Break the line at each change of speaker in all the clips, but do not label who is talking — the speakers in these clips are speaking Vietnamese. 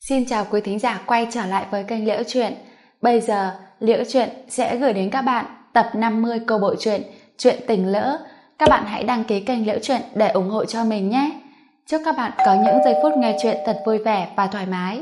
Xin chào quý thính giả quay trở lại với kênh Liễu Chuyện. Bây giờ, Liễu Chuyện sẽ gửi đến các bạn tập 50 câu bộ truyện Chuyện tình lỡ. Các bạn hãy đăng ký kênh Liễu Chuyện để ủng hộ cho mình nhé. Chúc các bạn có những giây phút nghe chuyện thật vui vẻ và thoải mái.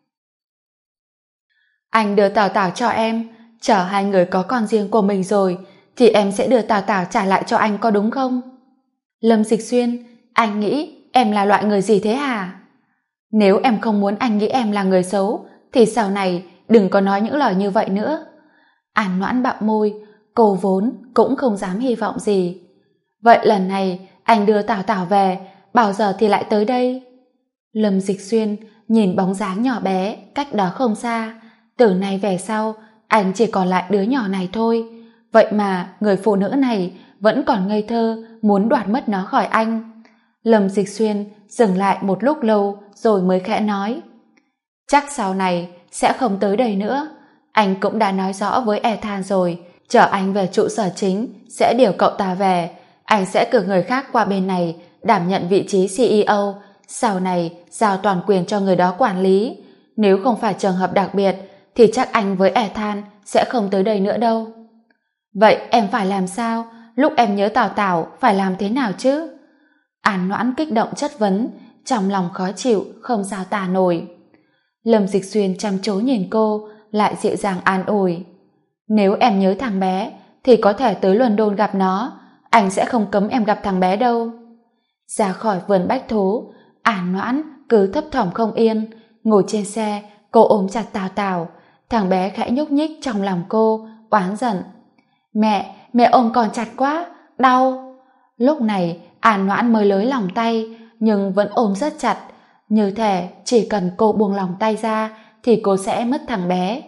Anh đưa Tào Tào cho em, chờ hai người có con riêng của mình rồi, thì em sẽ đưa Tào Tào trả lại cho anh, có đúng không? Lâm Dịch Xuyên, anh nghĩ em là loại người gì thế hả? Nếu em không muốn anh nghĩ em là người xấu, thì sau này đừng có nói những lời như vậy nữa. An Noãn bặm môi, cô vốn cũng không dám hy vọng gì. Vậy lần này anh đưa Tào Tào về, bao giờ thì lại tới đây? Lâm Dịch Xuyên nhìn bóng dáng nhỏ bé cách đó không xa. Từ nay về sau, anh chỉ còn lại đứa nhỏ này thôi. Vậy mà người phụ nữ này vẫn còn ngây thơ muốn đoạt mất nó khỏi anh. Lâm Dịch Xuyên dừng lại một lúc lâu rồi mới khẽ nói: chắc sau này sẽ không tới đây nữa. Anh cũng đã nói rõ với Ethan rồi, chờ anh về trụ sở chính sẽ điều cậu ta về. Anh sẽ cử người khác qua bên này đảm nhận vị trí CEO, sau này giao toàn quyền cho người đó quản lý. Nếu không phải trường hợp đặc biệt thì chắc anh với Ethan sẽ không tới đây nữa đâu. Vậy em phải làm sao? Lúc em nhớ Tào Tào phải làm thế nào chứ? An Noãn kích động chất vấn, trong lòng khó chịu không sao tả nổi. Lâm Dịch Xuyên chăm chú nhìn cô, lại dịu dàng an ủi: nếu em nhớ thằng bé thì có thể tới London gặp nó, anh sẽ không cấm em gặp thằng bé đâu. Ra khỏi vườn bách thú, An Noãn cứ thấp thỏm không yên. Ngồi trên xe, cô ôm chặt Tào Tào. Thằng bé khẽ nhúc nhích trong lòng cô, oán giận: mẹ ôm con chặt quá, đau. Lúc này An Noãn mới lới lòng tay, nhưng vẫn ôm rất chặt, như thể chỉ cần cô buông lòng tay ra thì cô sẽ mất thằng bé.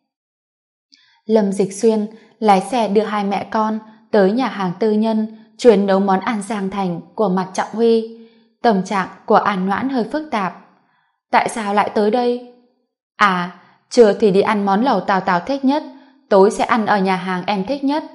Lâm Dịch Xuyên lái xe đưa hai mẹ con tới nhà hàng tư nhân chuyên nấu món ăn Giang Thành của Mạc Trọng Huy. Tâm trạng của An Noãn hơi phức tạp. Tại sao lại tới đây? À, trưa thì đi ăn món lẩu Tào Tào thích nhất, tối sẽ ăn ở nhà hàng em thích nhất.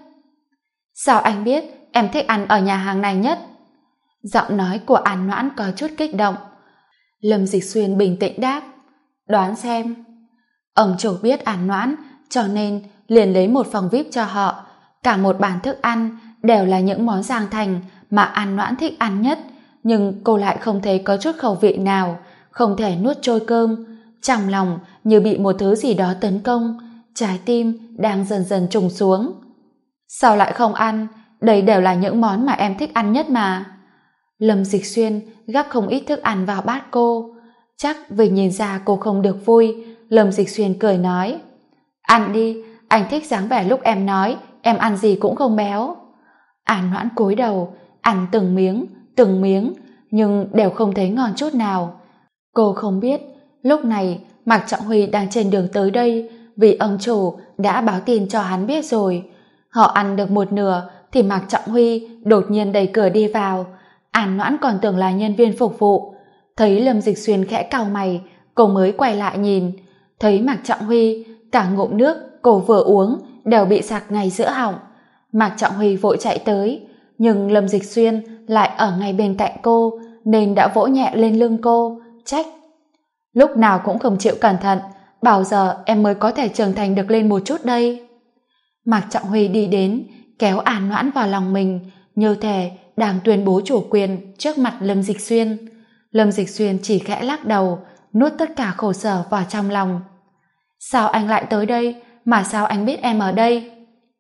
Sao anh biết em thích ăn ở nhà hàng này nhất? Giọng nói của An Noãn có chút kích động. Lâm Dịch Xuyên bình tĩnh đáp: đoán xem. Ông chủ biết An Noãn, cho nên liền lấy một phòng VIP cho họ. Cả một bàn thức ăn đều là những món Giang Thành mà An Noãn thích ăn nhất, nhưng cô lại không thấy có chút khẩu vị nào, không thể nuốt trôi cơm. Trong lòng như bị một thứ gì đó tấn công, trái tim đang dần dần trùng xuống. Sao lại không ăn? Đây đều là những món mà em thích ăn nhất mà. Lâm Dịch Xuyên gắp không ít thức ăn vào bát cô. Chắc vì nhìn ra cô không được vui, Lâm Dịch Xuyên cười nói: ăn đi, anh thích dáng vẻ lúc em nói em ăn gì cũng không béo. An Noãn cúi đầu ăn từng miếng, nhưng đều không thấy ngon chút nào. Cô không biết lúc này Mạc Trọng Huy đang trên đường tới đây, vì ông chủ đã báo tin cho hắn biết rồi. Họ ăn được một nửa thì Mạc Trọng Huy đột nhiên đẩy cửa đi vào. An Noãn còn tưởng là nhân viên phục vụ. Thấy Lâm Dịch Xuyên khẽ cau mày, cô mới quay lại nhìn. Thấy Mạc Trọng Huy, cả ngụm nước cô vừa uống đều bị sặc ngay giữa họng. Mạc Trọng Huy vội chạy tới, nhưng Lâm Dịch Xuyên lại ở ngay bên cạnh cô, nên đã vỗ nhẹ lên lưng cô, trách: lúc nào cũng không chịu cẩn thận, bao giờ em mới có thể trưởng thành được lên một chút đây? Mạc Trọng Huy đi đến, kéo An Noãn vào lòng mình, như thể đang tuyên bố chủ quyền trước mặt Lâm Dịch Xuyên. Lâm Dịch Xuyên chỉ khẽ lắc đầu, nuốt tất cả khổ sở vào trong lòng. Sao anh lại tới đây? Mà sao anh biết em ở đây?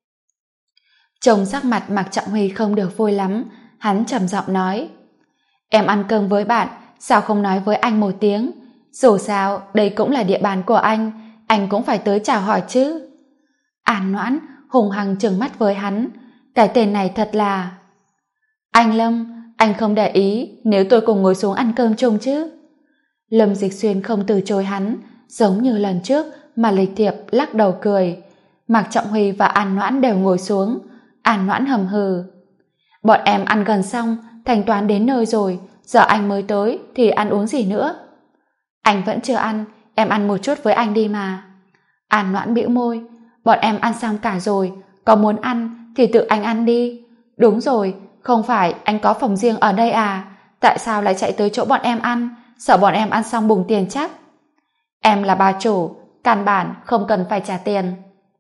Trông sắc mặt Mạc Trọng Huy không được vui lắm, hắn trầm giọng nói: em ăn cơm với bạn, sao không nói với anh một tiếng? Dù sao đây cũng là địa bàn của anh cũng phải tới chào hỏi chứ. An Noãn hùng hăng trừng mắt với hắn, cái tên này thật là... Anh Lâm, anh không để ý nếu tôi cùng ngồi xuống ăn cơm chung chứ? Lâm Dịch Xuyên không từ chối hắn, giống như lần trước mà lịch thiệp lắc đầu cười. Mạc Trọng Huy và An Noãn đều ngồi xuống. An Noãn hầm hừ: bọn em ăn gần xong, thanh toán đến nơi rồi, giờ anh mới tới thì ăn uống gì nữa? Anh vẫn chưa ăn, em ăn một chút với anh đi mà. An Noãn bĩu môi: bọn em ăn xong cả rồi, có muốn ăn thì tự anh ăn đi. Đúng rồi, không phải anh có phòng riêng ở đây à? Tại sao lại chạy tới chỗ bọn em ăn? Sợ bọn em ăn xong bùng tiền chắc. Em là bà chủ, căn bản không cần phải trả tiền.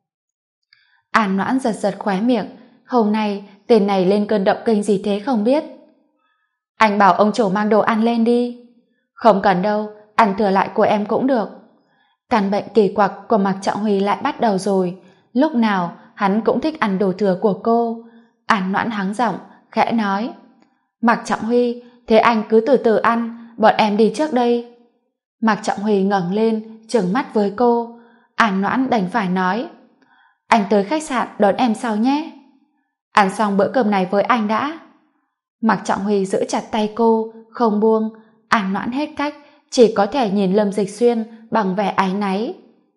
An Noãn giật giật khóe miệng, hôm nay tên này lên cơn động kinh gì thế không biết. Anh bảo ông chủ mang đồ ăn lên đi. Không cần đâu, ăn thừa lại của em cũng được. Căn bệnh kỳ quặc của Mạc Trọng Huy lại bắt đầu rồi, lúc nào hắn cũng thích ăn đồ thừa của cô. An Noãn hắng giọng, khẽ nói, Mạc Trọng Huy, thế anh cứ từ từ ăn, bọn em đi trước đây. Mạc Trọng Huy ngẩng lên, trừng mắt với cô. An Noãn đành phải nói, anh tới khách sạn đón em sau nhé. Ăn xong bữa cơm này với anh đã. Mạc Trọng Huy giữ chặt tay cô, không buông. An Noãn hết cách, chỉ có thể nhìn Lâm Dịch Xuyên bằng vẻ áy náy.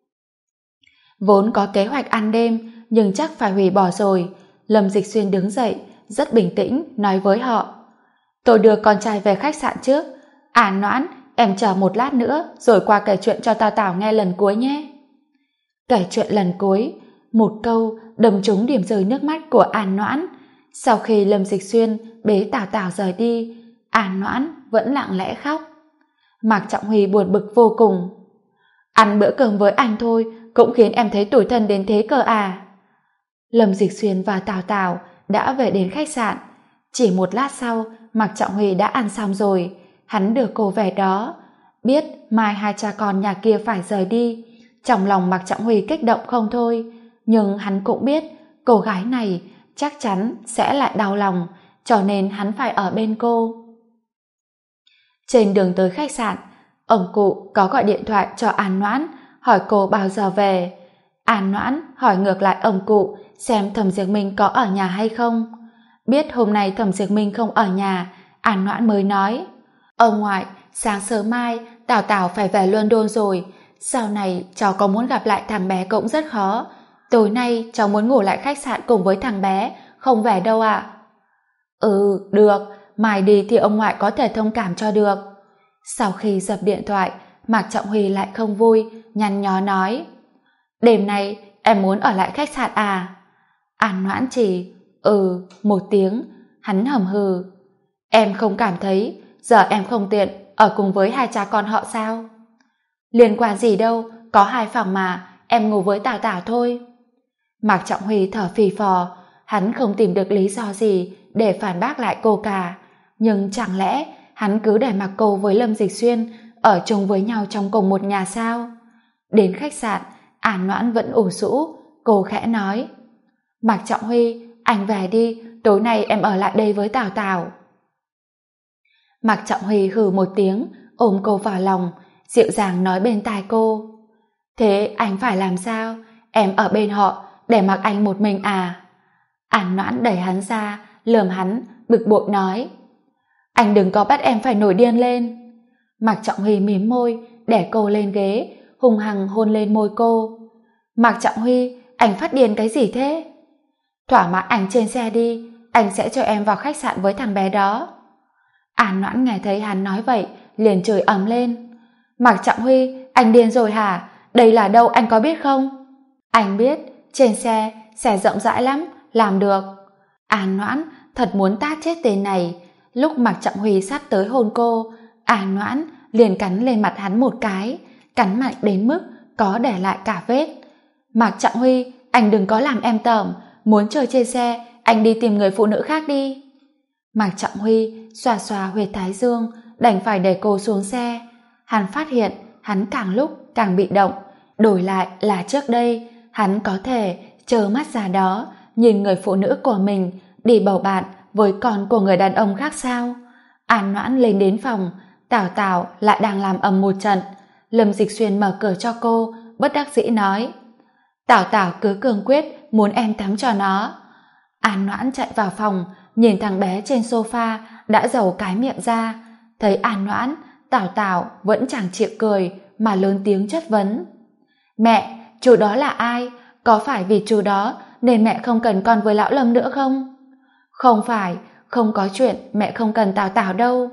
Vốn có kế hoạch ăn đêm, nhưng chắc phải hủy bỏ rồi. Lâm Dịch Xuyên đứng dậy, rất bình tĩnh, nói với họ, tôi đưa con trai về khách sạn trước. An Noãn, em chờ một lát nữa, rồi qua kể chuyện cho Tào Tào nghe lần cuối nhé. Kể chuyện lần cuối, một câu đâm trúng điểm rơi nước mắt của An Noãn. Sau khi Lâm Dịch Xuyên bế Tào Tào rời đi, An Noãn vẫn lặng lẽ khóc. Mạc Trọng Huy buồn bực vô cùng. Ăn bữa cơm với anh thôi cũng khiến em thấy tủi thân đến thế cơ à. Lâm Dịch Xuyên và Tào Tào đã về đến khách sạn. Chỉ một lát sau, Mạc Trọng Huy đã ăn xong rồi. Hắn đưa cô về đó. Biết mai hai cha con nhà kia phải rời đi, trong lòng Mạc Trọng Huy kích động không thôi. Nhưng hắn cũng biết cô gái này chắc chắn sẽ lại đau lòng, cho nên hắn phải ở bên cô. Trên đường tới khách sạn, ông cụ có gọi điện thoại cho An Noãn, hỏi cô bao giờ về. An Noãn hỏi ngược lại ông cụ xem Thẩm Diệc Minh có ở nhà hay không. Biết hôm nay Thẩm Diệc Minh không ở nhà, An Noãn mới nói, ông ngoại, sáng sớm mai Tào Tào phải về London rồi, sau này cháu có muốn gặp lại thằng bé cũng rất khó. Tối nay cháu muốn ngủ lại khách sạn cùng với thằng bé, không về đâu ạ. Ừ, được, mai đi thì ông ngoại có thể thông cảm cho được. Sau khi dập điện thoại, Mạc Trọng Huy lại không vui, nhăn nhó nói, đêm nay em muốn ở lại khách sạn à? An Noãn chỉ một tiếng. Hắn hầm hừ, em không cảm thấy giờ em không tiện ở cùng với hai cha con họ sao? Liên quan gì đâu, có hai phòng mà, em ngủ với Tào Tào thôi. Mạc Trọng Huy thở phì phò, hắn không tìm được lý do gì để phản bác lại cô cả. Nhưng chẳng lẽ hắn cứ để mặc cô với Lâm Dịch Xuyên ở chung với nhau trong cùng một nhà sao? Đến khách sạn, An Noãn vẫn ủ rũ, cô khẽ nói, Mạc Trọng Huy, anh về đi, tối nay em ở lại đây với Tào Tào. Mạc Trọng Huy hừ một tiếng, ôm cô vào lòng, dịu dàng nói bên tai cô, thế anh phải làm sao? Em ở bên họ để mặc anh một mình à? An Noãn đẩy hắn ra, lườm hắn, bực bội nói, anh đừng có bắt em phải nổi điên lên. Mạc Trọng Huy mím môi, đè cô lên ghế, hung hăng hôn lên môi cô. Mạc Trọng Huy, anh phát điên cái gì thế? Thỏa mãn anh trên xe đi, anh sẽ cho em vào khách sạn với thằng bé đó. An Noãn nghe thấy hắn nói vậy, liền chửi ầm lên, Mạc Trọng Huy, anh điên rồi hả? Đây là đâu anh có biết không? Anh biết, trên xe rộng rãi lắm, làm được. An Noãn thật muốn tát chết tên này. Lúc Mạc Trọng Huy sắp tới hôn cô, An Noãn liền cắn lên mặt hắn một cái, cắn mạnh đến mức có để lại cả vết. Mạc Trọng Huy, anh đừng có làm em tởm, muốn chơi trên xe, anh đi tìm người phụ nữ khác đi. Mạc Trọng Huy xoa xoa huyệt thái dương, đành phải để cô xuống xe. Hắn phát hiện hắn càng lúc càng bị động, đổi lại là trước đây hắn có thể trơ mắt ra đó nhìn người phụ nữ của mình đi bầu bạn với con của người đàn ông khác sao? An Noãn lên đến phòng, Tào Tào lại đang làm ầm một trận. Lâm Dịch Xuyên mở cửa cho cô, bất đắc dĩ nói, Tào Tào cứ cương quyết muốn em tắm cho nó. An Noãn chạy vào phòng, nhìn thằng bé trên sofa đã giầu cái miệng ra. Thấy An Noãn, Tào Tào vẫn chẳng chịu cười mà lớn tiếng chất vấn, mẹ, chú đó là ai? Có phải vì chú đó nên mẹ không cần con với lão Lâm nữa không? Không phải, không có chuyện mẹ không cần Tào Tào đâu.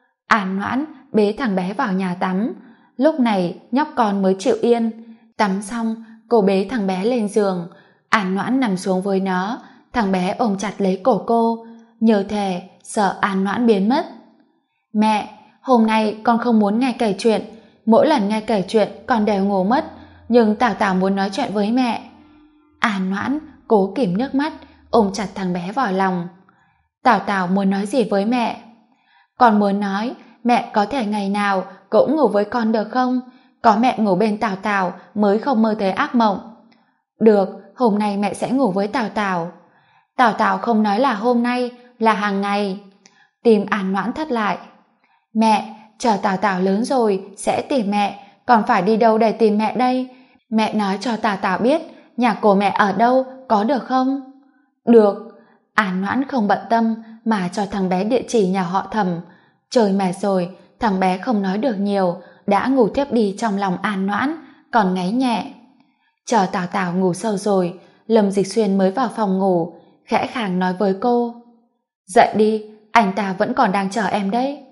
An Noãn bế thằng bé vào nhà tắm. Lúc này nhóc con mới chịu yên. Tắm xong, cô bế thằng bé lên giường. An Noãn nằm xuống với nó, thằng bé ôm chặt lấy cổ cô, nhờ thề sợ An Noãn biến mất. Mẹ, hôm nay con không muốn nghe kể chuyện, mỗi lần nghe kể chuyện con đều ngủ mất, nhưng Tào Tào muốn nói chuyện với mẹ. An Noãn cố kìm nước mắt, ôm chặt thằng bé vào lòng. Tào Tào muốn nói gì với mẹ? Con muốn nói, mẹ có thể ngày nào cũng ngủ với con được không? Có mẹ ngủ bên Tào Tào mới không mơ thấy ác mộng. Được, hôm nay mẹ sẽ ngủ với Tào Tào. Tào Tào không nói là hôm nay, là hàng ngày. Tim An Noãn thắt lại. Mẹ, chờ Tào Tào lớn rồi sẽ tìm mẹ, còn phải đi đâu để tìm mẹ đây? Mẹ nói cho Tào Tào biết nhà của mẹ ở đâu, có được không? Được. An Noãn không bận tâm mà cho thằng bé địa chỉ nhà họ Thẩm. Trời mệt rồi, thằng bé không nói được nhiều, đã ngủ thiếp đi trong lòng An Noãn, còn ngáy nhẹ. Chờ Tào Tào ngủ sâu rồi, Lâm Dịch Xuyên mới vào phòng ngủ, khẽ khàng nói với cô. Dậy đi, anh ta vẫn còn đang chờ em đấy.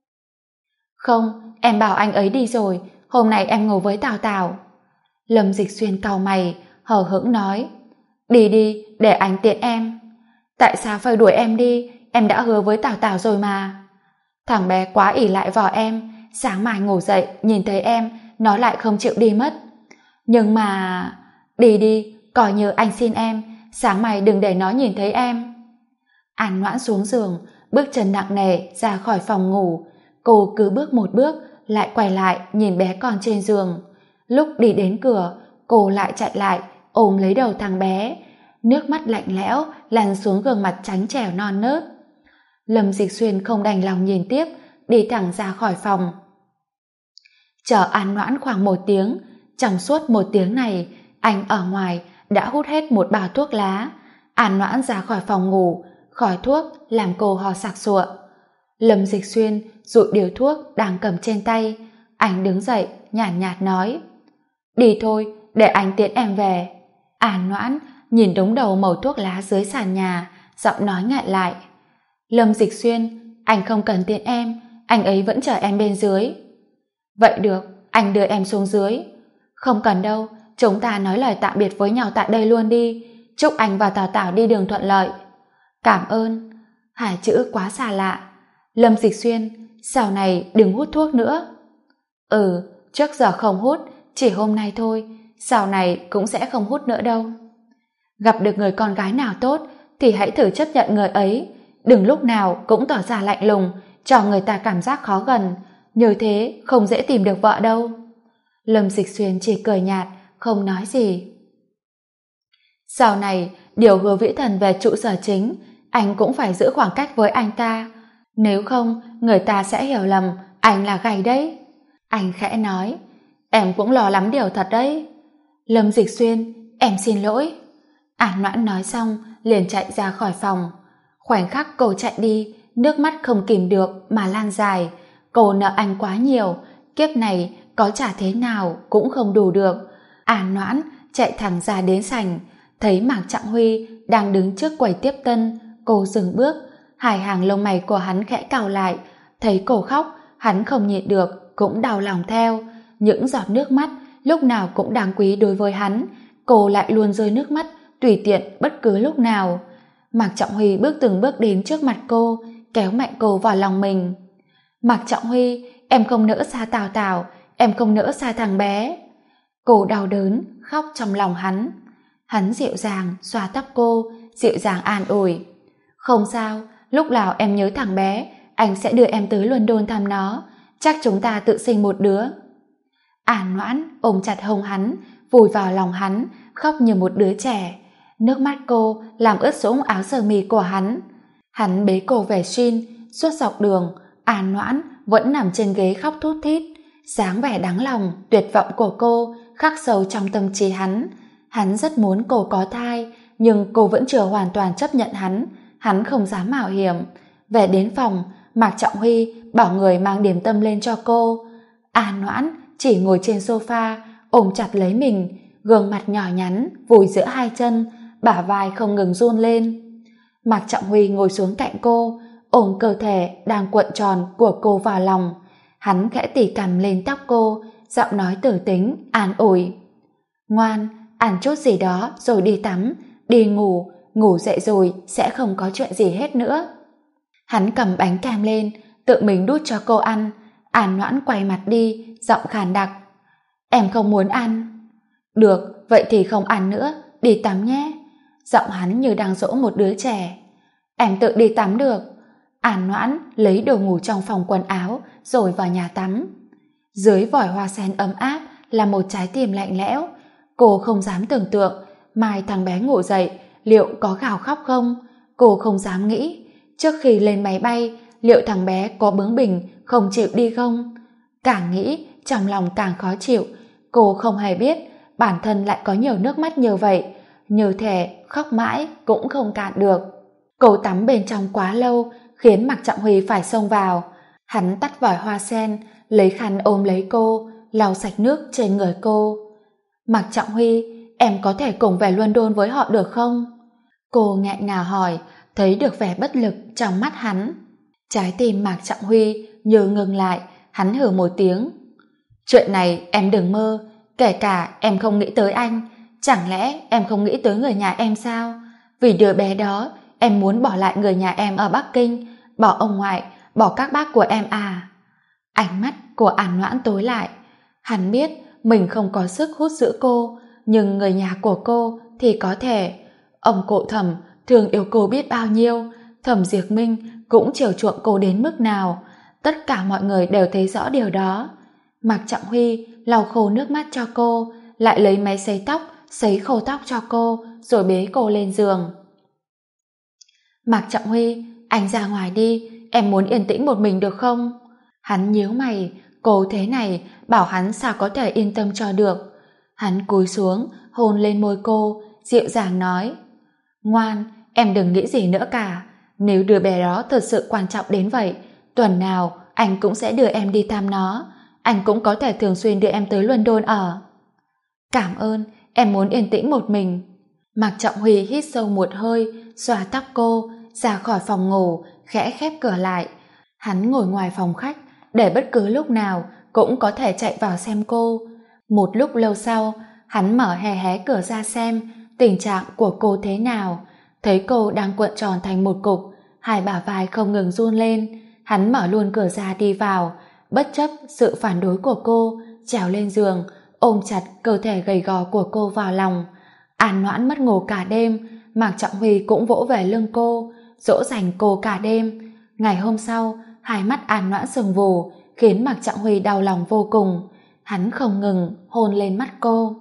Không, em bảo anh ấy đi rồi, hôm nay em ngủ với Tào Tào. Lâm Dịch Xuyên cau mày, hờ hững nói. Đi đi, để anh tiện em. Tại sao phải đuổi em đi, em đã hứa với Tào Tào rồi mà. Thằng bé quá ỷ lại vào em, sáng mai ngủ dậy nhìn thấy em, nó lại không chịu đi mất. Nhưng mà... Đi đi, coi như anh xin em, sáng mai đừng để nó nhìn thấy em. An Noãn xuống giường, bước chân nặng nề ra khỏi phòng ngủ. Cô cứ bước một bước, lại quay lại nhìn bé con trên giường. Lúc đi đến cửa, cô lại chạy lại, ôm lấy đầu thằng bé. Nước mắt lạnh lẽo lăn xuống gương mặt trắng trẻo non nớt. Lâm Dịch Xuyên không đành lòng nhìn tiếp, đi thẳng ra khỏi phòng. Chờ An Noãn khoảng 1 tiếng, trong suốt 1 tiếng này, anh ở ngoài đã hút hết một bao thuốc lá. An Noãn ra khỏi phòng ngủ, khói thuốc làm cô ho sặc sụa. Lâm Dịch Xuyên dụi điếu thuốc đang cầm trên tay. Anh đứng dậy, nhàn nhạt nói. Đi thôi, để anh tiễn em về. An Noãn nhìn đống đầu mẩu thuốc lá dưới sàn nhà, giọng nói ngại lại. Lâm Dịch Xuyên, anh không cần tiễn em, anh ấy vẫn chờ em bên dưới. Vậy được, anh đưa em xuống dưới. Không cần đâu, chúng ta nói lời tạm biệt với nhau tại đây luôn đi. Chúc anh và Tào Tào đi đường thuận lợi. Cảm ơn. 2 chữ quá xa lạ. Lâm Dịch Xuyên, sau này đừng hút thuốc nữa. Trước giờ không hút, chỉ hôm nay thôi, sau này cũng sẽ không hút nữa đâu. Gặp được người con gái nào tốt thì hãy thử chấp nhận người ấy, đừng lúc nào cũng tỏ ra lạnh lùng, cho người ta cảm giác khó gần, như thế không dễ tìm được vợ đâu. Lâm Dịch Xuyên chỉ cười nhạt, không nói gì. Sau này, điều Hứa Vĩ Thần về trụ sở chính, anh cũng phải giữ khoảng cách với anh ta, nếu không người ta sẽ hiểu lầm anh là gay đấy. Anh khẽ nói, em cũng lo lắm điều thật đấy. Lâm Dịch Xuyên, em xin lỗi. An Noãn nói xong liền chạy ra khỏi phòng. Khoảnh khắc cô chạy đi, nước mắt không kìm được mà lan dài. Cô nợ anh quá nhiều, kiếp này có trả thế nào cũng không đủ được. An Noãn chạy thẳng ra đến sảnh, thấy Mạc Trọng Huy đang đứng trước quầy tiếp tân. Cô dừng bước, 2 hàng lông mày của hắn khẽ cau lại. Thấy cô khóc, hắn không nhịn được, cũng đau lòng theo. Những giọt nước mắt lúc nào cũng đáng quý đối với hắn, cô lại luôn rơi nước mắt tùy tiện bất cứ lúc nào. Mạc Trọng Huy bước từng bước đến trước mặt cô, kéo mạnh cô vào lòng mình. Mạc Trọng Huy, em không nỡ xa Tào Tào, em không nỡ xa thằng bé. Cô đau đớn, khóc trong lòng hắn. Hắn dịu dàng xoa tóc cô, dịu dàng an ủi. Không sao, lúc nào em nhớ thằng bé, anh sẽ đưa em tới London thăm nó, chắc chúng ta tự sinh một đứa. An Noãn ôm chặt hông hắn, vùi vào lòng hắn, khóc như một đứa trẻ. Nước mắt cô làm ướt sũng áo sơ mi của hắn. Hắn bế cô về Shin, suốt dọc đường, An Noãn vẫn nằm trên ghế khóc thút thít. Dáng vẻ đáng lòng, tuyệt vọng của cô khắc sâu trong tâm trí hắn. Hắn rất muốn cô có thai, nhưng cô vẫn chưa hoàn toàn chấp nhận hắn. Hắn không dám mạo hiểm. Về đến phòng, Mạc Trọng Huy bảo người mang điểm tâm lên cho cô. An Noãn chỉ ngồi trên sofa, ôm chặt lấy mình, gương mặt nhỏ nhắn vùi giữa 2 chân, bả vai không ngừng run lên. Mạc Trọng Huy ngồi xuống cạnh cô, ôm cơ thể đang cuộn tròn của cô vào lòng. Hắn khẽ tỉ cằm lên tóc cô, giọng nói tử tính, an ủi. Ngoan, ăn chút gì đó rồi đi tắm, đi ngủ, ngủ dậy rồi sẽ không có chuyện gì hết nữa. Hắn cầm bánh kem lên, tự mình đút cho cô ăn. An Noãn quay mặt đi, giọng khàn đặc. Em không muốn ăn. Được, vậy thì không ăn nữa, đi tắm nhé. Giọng hắn như đang dỗ một đứa trẻ. Em tự đi tắm được. An Noãn lấy đồ ngủ trong phòng quần áo rồi vào nhà tắm. Dưới vòi hoa sen ấm áp là một trái tim lạnh lẽo. Cô không dám tưởng tượng mai thằng bé ngủ dậy liệu có gào khóc không. Cô không dám nghĩ trước khi lên máy bay liệu thằng bé có bướng bỉnh không chịu đi không. Càng nghĩ trong lòng càng khó chịu. Cô không hề biết bản thân lại có nhiều nước mắt như vậy, như thể khóc mãi cũng không cạn được. Cô tắm bên trong quá lâu khiến Mạc Trọng Huy phải xông vào. Hắn tắt vòi hoa sen, lấy khăn ôm lấy cô, lau sạch nước trên người cô. Mạc Trọng Huy, em có thể cùng về London với họ được không? Cô nghẹn ngào hỏi, thấy được vẻ bất lực trong mắt hắn. Trái tim Mạc Trọng Huy như ngừng lại, hắn hừ một tiếng. Chuyện này em đừng mơ, kể cả em không nghĩ tới anh, chẳng lẽ em không nghĩ tới người nhà em sao? Vì đứa bé đó, em muốn bỏ lại người nhà em ở Bắc Kinh, bỏ ông ngoại, bỏ các bác của em à? Ánh mắt của An Noãn tối lại. Hắn biết mình không có sức hút giữ cô, nhưng người nhà của cô thì có thể. Ông cụ Thẩm thương yêu cô biết bao nhiêu, Thẩm Diệp Minh cũng chiều chuộng cô đến mức nào. Tất cả mọi người đều thấy rõ điều đó. Mạc Trọng Huy lau khô nước mắt cho cô, lại lấy máy sấy tóc, sấy khô tóc cho cô, rồi bế cô lên giường. Mạc Trọng Huy, anh ra ngoài đi, em muốn yên tĩnh một mình được không? Hắn nhíu mày, cô thế này, bảo hắn sao có thể yên tâm cho được. Hắn cúi xuống, hôn lên môi cô, dịu dàng nói. Ngoan, em đừng nghĩ gì nữa cả. Nếu đứa bé đó thật sự quan trọng đến vậy, tuần nào anh cũng sẽ đưa em đi thăm nó. Anh cũng có thể thường xuyên đưa em tới London ở. Cảm ơn, em muốn yên tĩnh một mình. Mạc Trọng Huy hít sâu một hơi, xoa tóc cô, ra khỏi phòng ngủ, khẽ khép cửa lại. Hắn ngồi ngoài phòng khách, để bất cứ lúc nào cũng có thể chạy vào xem cô. Một lúc lâu sau, hắn mở hé hé cửa ra xem tình trạng của cô thế nào. Thấy cô đang cuộn tròn thành một cục, hai bả vai không ngừng run lên. Hắn mở luôn cửa ra đi vào, bất chấp sự phản đối của cô, trèo lên giường, ôm chặt cơ thể gầy gò của cô vào lòng. An Noãn mất ngủ cả đêm, Mạc Trọng Huy cũng vỗ về lưng cô, dỗ dành cô cả đêm. Ngày hôm sau, hai mắt An Noãn sưng vù, khiến Mạc Trọng Huy đau lòng vô cùng. Hắn không ngừng hôn lên mắt cô.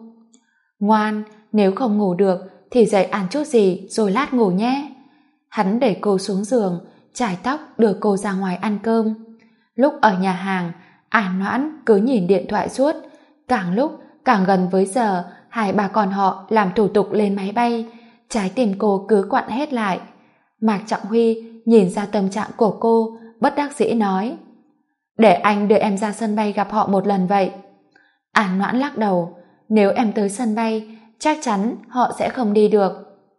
Ngoan, nếu không ngủ được thì dậy ăn chút gì rồi lát ngủ nhé. Hắn đẩy cô xuống giường, chải tóc đưa cô ra ngoài ăn cơm. Lúc ở nhà hàng, An Noãn cứ nhìn điện thoại suốt. Càng lúc càng gần với giờ hai bà con họ làm thủ tục lên máy bay, trái tim cô cứ quặn hết lại. Mạc Trọng Huy nhìn ra tâm trạng của cô, bất đắc dĩ nói. Để anh đưa em ra sân bay gặp họ một lần vậy. An Noãn lắc đầu. Nếu em tới sân bay, chắc chắn họ sẽ không đi được.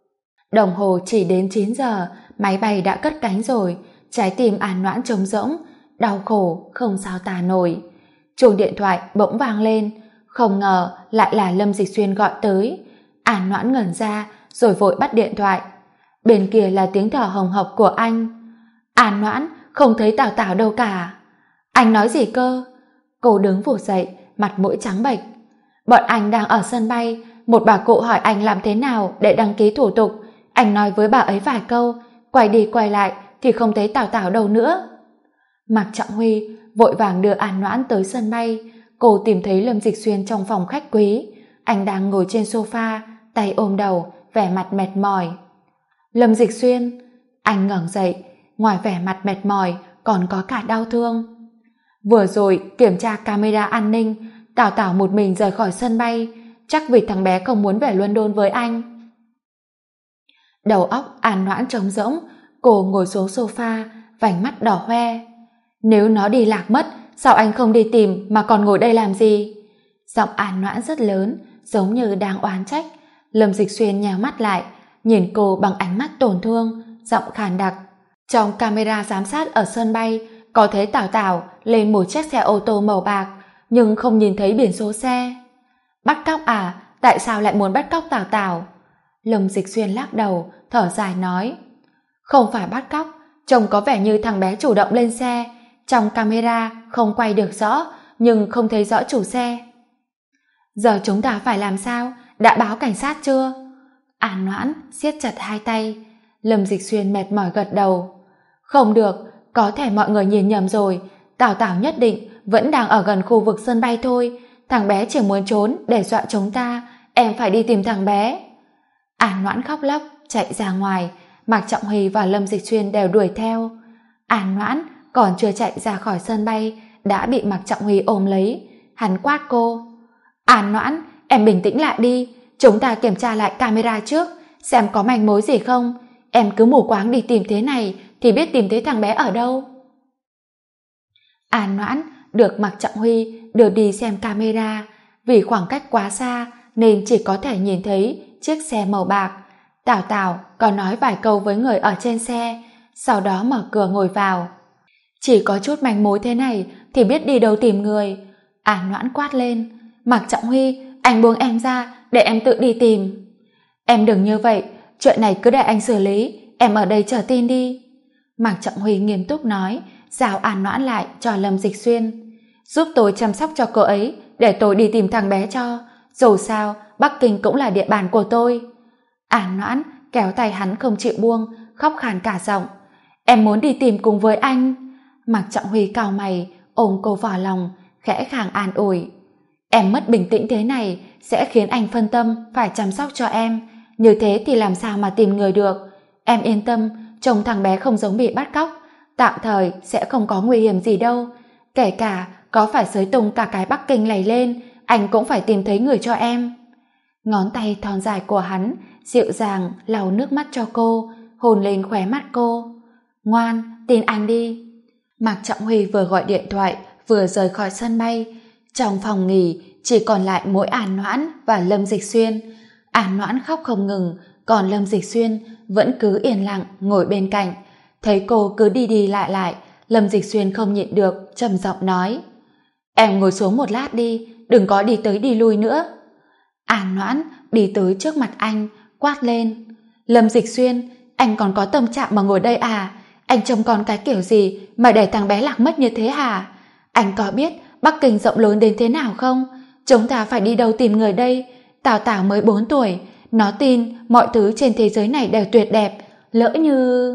Đồng hồ chỉ đến 9 giờ, máy bay đã cất cánh rồi. Trái tim An Noãn trống rỗng, đau khổ không sao tả nổi. Chuông điện thoại bỗng vang lên, không ngờ lại là Lâm Dịch Xuyên gọi tới. An Noãn ngẩn ra rồi vội bắt điện thoại. Bên kia là tiếng thở hồng hộc của anh. An Noãn, không thấy Tào Tào đâu cả. Anh nói gì cơ? Cô đứng vụt dậy, mặt mũi trắng bệch. Bọn anh đang ở sân bay, một bà cụ hỏi anh làm thế nào để đăng ký thủ tục. Anh nói với bà ấy vài câu, quay đi quay lại thì không thấy Tào Tào đâu nữa. Mạc Trọng Huy vội vàng đưa An Noãn tới sân bay. Cô tìm thấy Lâm Dịch Xuyên trong phòng khách quý. Anh đang ngồi trên sofa, tay ôm đầu, vẻ mặt mệt mỏi. Lâm Dịch Xuyên, anh ngẩng dậy, ngoài vẻ mặt mệt mỏi còn có cả đau thương. Vừa rồi kiểm tra camera an ninh, Tào Tào một mình rời khỏi sân bay, chắc vì thằng bé không muốn về London với anh. Đầu óc An Noãn trống rỗng, cô ngồi xuống sofa, vành mắt đỏ hoe. Nếu nó đi lạc mất, sao anh không đi tìm mà còn ngồi đây làm gì? Giọng An Noãn rất lớn, giống như đang oán trách. Lâm Dịch Xuyên nheo mắt lại, nhìn cô bằng ánh mắt tổn thương, giọng khàn đặc. Trong camera giám sát ở sân bay, có thấy Tào Tào lên một chiếc xe ô tô màu bạc, nhưng không nhìn thấy biển số xe. Bắt cóc à? Tại sao lại muốn bắt cóc Tào Tào? Lâm Dịch Xuyên lắc đầu, thở dài nói. Không phải bắt cóc, trông có vẻ như thằng bé chủ động lên xe. Trong camera không quay được rõ, nhưng không thấy rõ chủ xe. Giờ chúng ta phải làm sao? Đã báo cảnh sát chưa? An Noãn siết chặt hai tay. Lâm Dịch Xuyên mệt mỏi gật đầu. Không được, có thể mọi người nhìn nhầm rồi. Tào Tào nhất định vẫn đang ở gần khu vực sân bay thôi. Thằng bé chỉ muốn trốn để dọa chúng ta. Em phải đi tìm thằng bé. An Noãn khóc lóc chạy ra ngoài. Mạc Trọng Huy và Lâm Dịch Xuyên đều đuổi theo. An Noãn còn chưa chạy ra khỏi sân bay đã bị Mạc Trọng Huy ôm lấy. Hắn quát cô. An Noãn, em bình tĩnh lại đi. Chúng ta kiểm tra lại camera trước, xem có manh mối gì không. Em cứ mù quáng đi tìm thế này thì biết tìm thấy thằng bé ở đâu. An Noãn được Mạc Trọng Huy đưa đi xem camera. Vì khoảng cách quá xa nên chỉ có thể nhìn thấy chiếc xe màu bạc. Tào Tào còn nói vài câu với người ở trên xe, sau đó mở cửa ngồi vào. Chỉ có chút manh mối thế này thì biết đi đâu tìm người. An Noãn quát lên. Mạc Trọng Huy, anh buông em ra để em tự đi tìm. Em đừng như vậy, chuyện này cứ để anh xử lý, em ở đây chờ tin đi. Mạc Trọng Huy nghiêm túc nói, giao An Noãn lại cho Lâm Dịch Xuyên. Giúp tôi chăm sóc cho cô ấy, để tôi đi tìm thằng bé cho. Dù sao, Bắc Kinh cũng là địa bàn của tôi. An Noãn kéo tay hắn không chịu buông, khóc khàn cả giọng. Em muốn đi tìm cùng với anh. Mạc Trọng Huy cau mày, ôm cô vào lòng, khẽ khàng an ủi. Em mất bình tĩnh thế này sẽ khiến anh phân tâm phải chăm sóc cho em. Như thế thì làm sao mà tìm người được. Em yên tâm, trông thằng bé không giống bị bắt cóc. Tạm thời sẽ không có nguy hiểm gì đâu. Kể cả có phải xới tung cả cái Bắc Kinh này lên, anh cũng phải tìm thấy người cho em. Ngón tay thon dài của hắn dịu dàng lau nước mắt cho cô, hôn lên khóe mắt cô. Ngoan, tin anh đi. Mạc Trọng Huy vừa gọi điện thoại vừa rời khỏi sân bay. Trong phòng nghỉ chỉ còn lại mỗi An Noãn và Lâm Dịch Xuyên. An Noãn khóc không ngừng, còn Lâm Dịch Xuyên vẫn cứ yên lặng ngồi bên cạnh. Thấy cô cứ đi đi lại lại, Lâm Dịch Xuyên không nhịn được, trầm giọng nói. Em ngồi xuống một lát đi, đừng có đi tới đi lui nữa. An Noãn đi tới trước mặt anh, quát lên. Lâm Dịch Xuyên, anh còn có tâm trạng mà ngồi đây à? Anh trông con cái kiểu gì mà để thằng bé lạc mất như thế hả? Anh có biết Bắc Kinh rộng lớn đến thế nào không? Chúng ta phải đi đâu tìm người đây? Tào Tào mới 4 tuổi, nó tin mọi thứ trên thế giới này đều tuyệt đẹp. Lỡ như...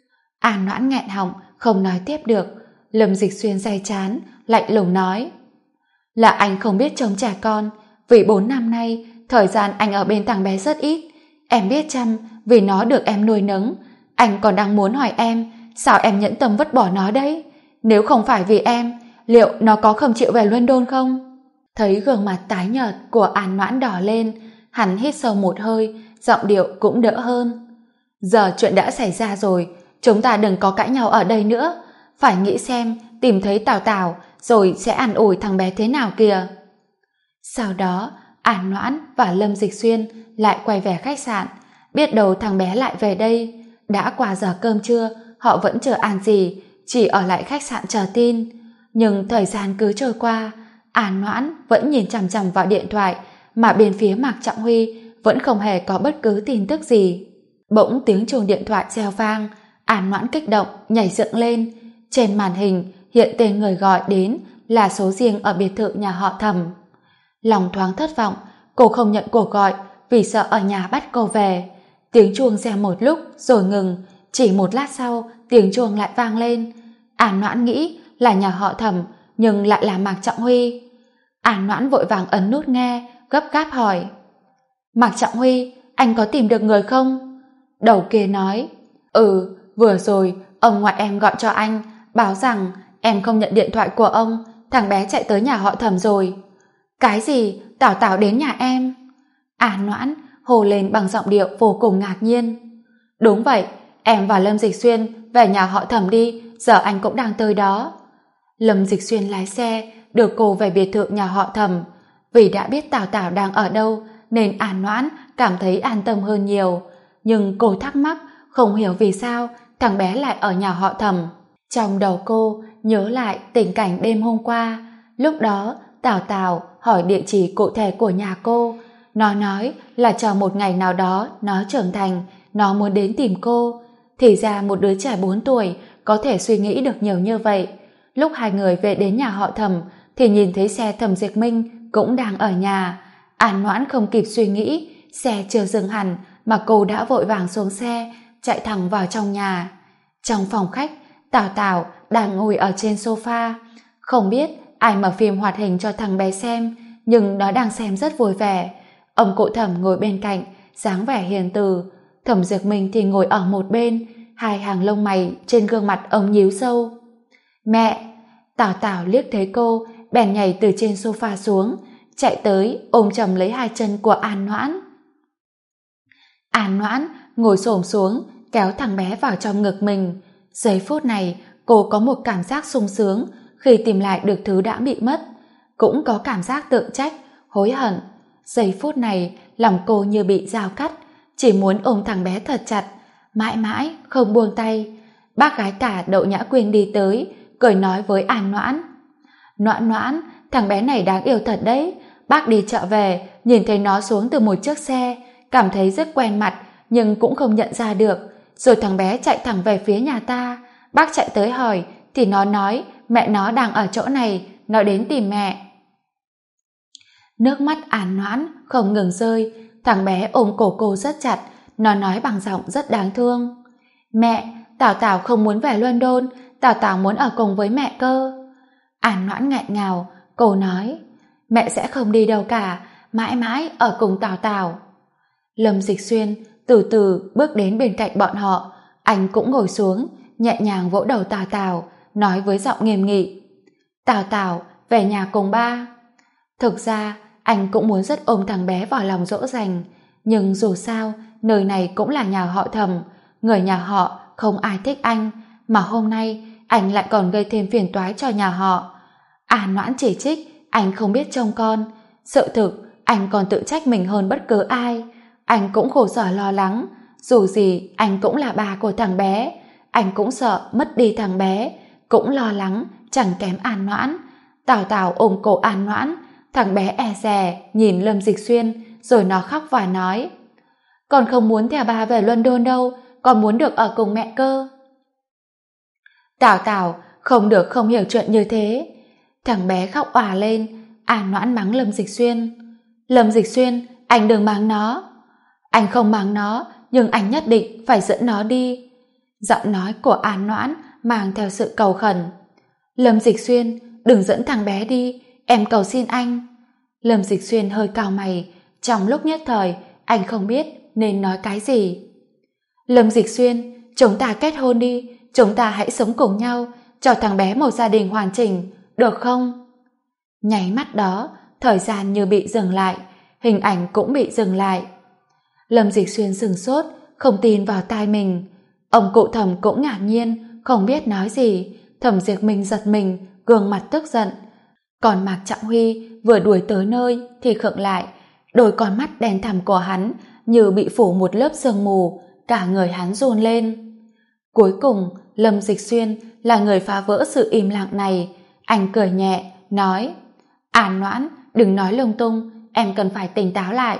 An Noãn nghẹn họng, không nói tiếp được. Lâm Dịch Xuyên day chán, lạnh lùng nói. Là anh không biết trông trẻ con. Vì 4 năm nay, thời gian anh ở bên thằng bé rất ít. Em biết chăng, vì nó được em nuôi nấng. Anh còn đang muốn hỏi em, sao em nhẫn tâm vứt bỏ nó đấy? Nếu không phải vì em, liệu nó có không chịu về London không? Thấy gương mặt tái nhợt của An Noãn đỏ lên, hắn hít sâu một hơi, giọng điệu cũng đỡ hơn. Giờ chuyện đã xảy ra rồi, chúng ta đừng có cãi nhau ở đây nữa. Phải nghĩ xem, tìm thấy Tào Tào rồi sẽ an ủi thằng bé thế nào kìa. Sau đó, An Noãn và Lâm Dịch Xuyên lại quay về khách sạn. Biết đâu thằng bé lại về đây. Đã qua giờ cơm trưa, họ vẫn chưa ăn gì, chỉ ở lại khách sạn chờ tin. Nhưng thời gian cứ trôi qua, An Noãn vẫn nhìn chằm chằm vào điện thoại, mà bên phía Mạc Trọng Huy vẫn không hề có bất cứ tin tức gì. Bỗng tiếng chuông điện thoại reo vang, An Noãn kích động nhảy dựng lên. Trên màn hình hiện tên người gọi đến là số riêng ở biệt thự nhà họ Thẩm. Lòng thoáng thất vọng, cô không nhận cuộc gọi vì sợ ở nhà bắt cô về. Tiếng chuông reo một lúc rồi ngừng, chỉ một lát sau tiếng chuông lại vang lên. An Noãn nghĩ là nhà họ Thẩm, nhưng lại là Mạc Trọng Huy. An Noãn vội vàng ấn nút nghe, gấp gáp hỏi. Mạc Trọng Huy, anh có tìm được người không? Đầu kia nói, vừa rồi ông ngoại em gọi cho anh, báo rằng em không nhận điện thoại của ông, thằng bé chạy tới nhà họ Thẩm rồi. Cái gì? Tào Tào đến nhà em? An Noãn hồ lên bằng giọng điệu vô cùng ngạc nhiên. Đúng vậy, em và Lâm Dịch Xuyên về nhà họ Thẩm đi, giờ anh cũng đang tới đó. Lâm Dịch Xuyên lái xe đưa cô về biệt thự nhà họ Thẩm. Vì đã biết Tào Tào đang ở đâu nên An Noãn cảm thấy an tâm hơn nhiều. Nhưng cô thắc mắc không hiểu vì sao thằng bé lại ở nhà họ Thẩm. Trong đầu cô nhớ lại tình cảnh đêm hôm qua. Lúc đó Tào Tào hỏi địa chỉ cụ thể của nhà cô. Nó nói là chờ một ngày nào đó nó trưởng thành, nó muốn đến tìm cô. Thì ra một đứa trẻ 4 tuổi có thể suy nghĩ được nhiều như vậy. Lúc hai người về đến nhà họ Thẩm thì nhìn thấy xe Thẩm Diệt Minh cũng đang ở nhà. An Noãn không kịp suy nghĩ, xe chưa dừng hẳn mà cô đã vội vàng xuống xe, chạy thẳng vào trong nhà. Trong phòng khách, Tào Tào đang ngồi ở trên sofa. Không biết ai mở phim hoạt hình cho thằng bé xem, nhưng nó đang xem rất vui vẻ. Ông cụ Thẩm ngồi bên cạnh, dáng vẻ hiền từ. Thẩm Diệt Minh thì ngồi ở một bên, hai hàng lông mày trên gương mặt ông nhíu sâu. Mẹ! Tào Tào liếc thấy cô, bèn nhảy từ trên sofa xuống, chạy tới ôm chầm lấy hai chân của An Noãn. An Noãn ngồi xổm xuống, kéo thằng bé vào trong ngực mình. Giây phút này, cô có một cảm giác sung sướng khi tìm lại được thứ đã bị mất. Cũng có cảm giác tự trách, hối hận. Giây phút này, lòng cô như bị dao cắt, chỉ muốn ôm thằng bé thật chặt, mãi mãi không buông tay. Bác gái cả Đậu Nhã Quyên đi tới, cười nói với An Noãn. Noãn Noãn, thằng bé này đáng yêu thật đấy. Bác đi chợ về, nhìn thấy nó xuống từ một chiếc xe, cảm thấy rất quen mặt, nhưng cũng không nhận ra được. Rồi thằng bé chạy thẳng về phía nhà ta. Bác chạy tới hỏi, thì nó nói mẹ nó đang ở chỗ này, nó đến tìm mẹ. Nước mắt An Noãn không ngừng rơi, thằng bé ôm cổ cô rất chặt, nó nói bằng giọng rất đáng thương. Mẹ, Tào Tào không muốn về London, Tào Tào muốn ở cùng với mẹ cơ. An Noãn nghẹn ngào, cô nói, mẹ sẽ không đi đâu cả, mãi mãi ở cùng Tào Tào. Lâm Dịch Xuyên từ từ bước đến bên cạnh bọn họ, anh cũng ngồi xuống, nhẹ nhàng vỗ đầu Tào Tào, nói với giọng nghiêm nghị. Tào Tào, về nhà cùng ba. Thực ra, anh cũng muốn rất ôm thằng bé vào lòng dỗ dành, nhưng dù sao, nơi này cũng là nhà họ Thẩm, người nhà họ không ai thích anh, mà hôm nay anh lại còn gây thêm phiền toái cho nhà họ. An Noãn chỉ trích anh không biết trông con. Sự thực, anh còn tự trách mình hơn bất cứ ai. Anh cũng khổ sở lo lắng, dù gì anh cũng là ba của thằng bé. Anh cũng sợ mất đi thằng bé, cũng lo lắng chẳng kém An Noãn. Tào Tào ôm cổ An Noãn, thằng bé e dè nhìn Lâm Dịch Xuyên, rồi nó khóc và nói, con không muốn theo ba về London đâu, con muốn được ở cùng mẹ cơ. Tào Tào không được không hiểu chuyện như thế. Thằng bé khóc òa lên. An Noãn mắng Lâm Dịch Xuyên. Lâm Dịch Xuyên, anh đừng mắng nó. Anh không mắng nó, nhưng anh nhất định phải dẫn nó đi. Giọng nói của An Noãn mang theo sự cầu khẩn. Lâm Dịch Xuyên, đừng dẫn thằng bé đi, em cầu xin anh. Lâm Dịch Xuyên hơi cau mày, trong lúc nhất thời anh không biết nên nói cái gì. Lâm Dịch Xuyên, chúng ta kết hôn đi, chúng ta hãy sống cùng nhau, cho thằng bé một gia đình hoàn chỉnh, được không? Nháy mắt đó, thời gian như bị dừng lại, hình ảnh cũng bị dừng lại. Lâm Dịch Xuyên sửng sốt, không tin vào tai mình. Ông cụ Thẩm cũng ngạc nhiên, không biết nói gì. Thẩm Diệt Minh giật mình, gương mặt tức giận. Còn Mạc Trọng Huy vừa đuổi tới nơi thì khựng lại, đôi con mắt đen thẳm của hắn như bị phủ một lớp sương mù, cả người hắn run lên. Cuối cùng, Lâm Dịch Xuyên là người phá vỡ sự im lặng này. Anh cười nhẹ, nói, An Noãn, đừng nói lung tung, em cần phải tỉnh táo lại.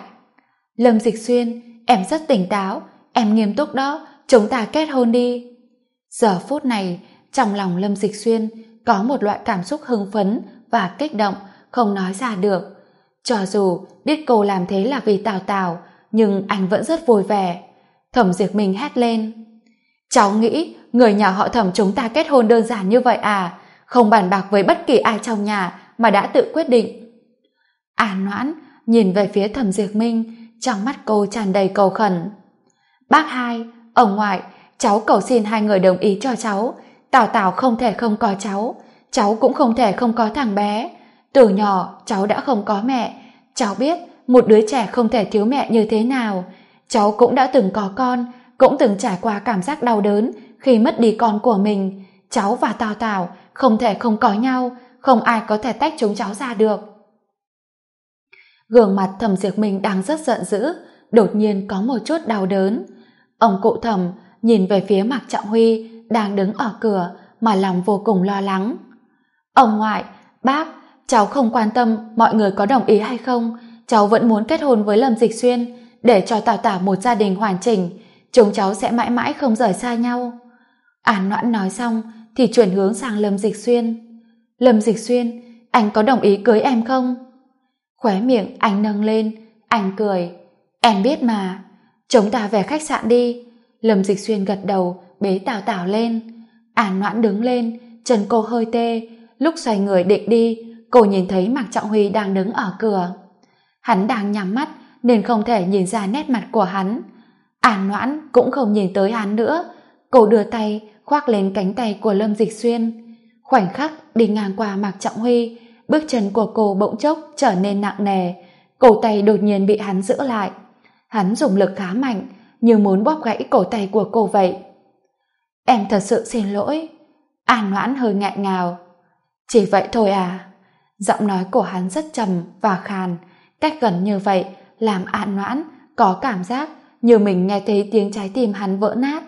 Lâm Dịch Xuyên, em rất tỉnh táo, em nghiêm túc đó, chúng ta kết hôn đi. Giờ phút này, trong lòng Lâm Dịch Xuyên có một loại cảm xúc hưng phấn và kích động, không nói ra được. Cho dù biết cô làm thế là vì Tào Tào, nhưng anh vẫn rất vui vẻ. Thẩm Diệt Minh hét lên, cháu nghĩ người nhà họ Thẩm chúng ta kết hôn đơn giản như vậy à? Không bàn bạc với bất kỳ ai trong nhà mà đã tự quyết định. An Noãn nhìn về phía Thẩm Diệt Minh, trong mắt cô tràn đầy cầu khẩn. Bác hai, ông ngoại, cháu cầu xin hai người đồng ý cho cháu. Tào Tào không thể không có cháu cũng không thể không có thằng bé. Từ nhỏ cháu đã không có mẹ, cháu biết một đứa trẻ không thể thiếu mẹ như thế nào. Cháu cũng đã từng có con, cũng từng trải qua cảm giác đau đớn khi mất đi con của mình. Cháu và Tào Tào không thể không có nhau, không ai có thể tách chúng cháu ra được. Gương mặt Thẩm Diệt Minh đang rất giận dữ, đột nhiên có một chút đau đớn. Ông cụ Thẩm nhìn về phía Mạc Trọng Huy đang đứng ở cửa mà lòng vô cùng lo lắng. Ông ngoại, bác, cháu không quan tâm mọi người có đồng ý hay không, cháu vẫn muốn kết hôn với Lâm Dịch Xuyên để cho Tào Tào một gia đình hoàn chỉnh, chúng cháu sẽ mãi mãi không rời xa nhau. An Noãn nói xong thì chuyển hướng sang Lâm Dịch Xuyên. Lâm Dịch Xuyên, anh có đồng ý cưới em không? Khóe miệng anh nâng lên, anh cười. Em biết mà. Chúng ta về khách sạn đi. Lâm Dịch Xuyên gật đầu, bế Tào Tào lên. An Noãn đứng lên, chân cô hơi tê. Lúc xoay người định đi, cô nhìn thấy Mạc Trọng Huy đang đứng ở cửa. Hắn đang nhắm mắt nên không thể nhìn ra nét mặt của hắn. An Noãn cũng không nhìn tới hắn nữa. Cô đưa tay khoác lên cánh tay của Lâm Dịch Xuyên. Khoảnh khắc đi ngang qua Mạc Trọng Huy, bước chân của cô bỗng chốc trở nên nặng nề. Cổ tay đột nhiên bị hắn giữ lại. Hắn dùng lực khá mạnh, như muốn bóp gãy cổ tay của cô vậy. Em thật sự xin lỗi. An Noãn hơi nghẹn ngào. Chỉ vậy thôi à? Giọng nói của hắn rất trầm và khàn, cách gần như vậy làm An Noãn có cảm giác như mình nghe thấy tiếng trái tim hắn vỡ nát.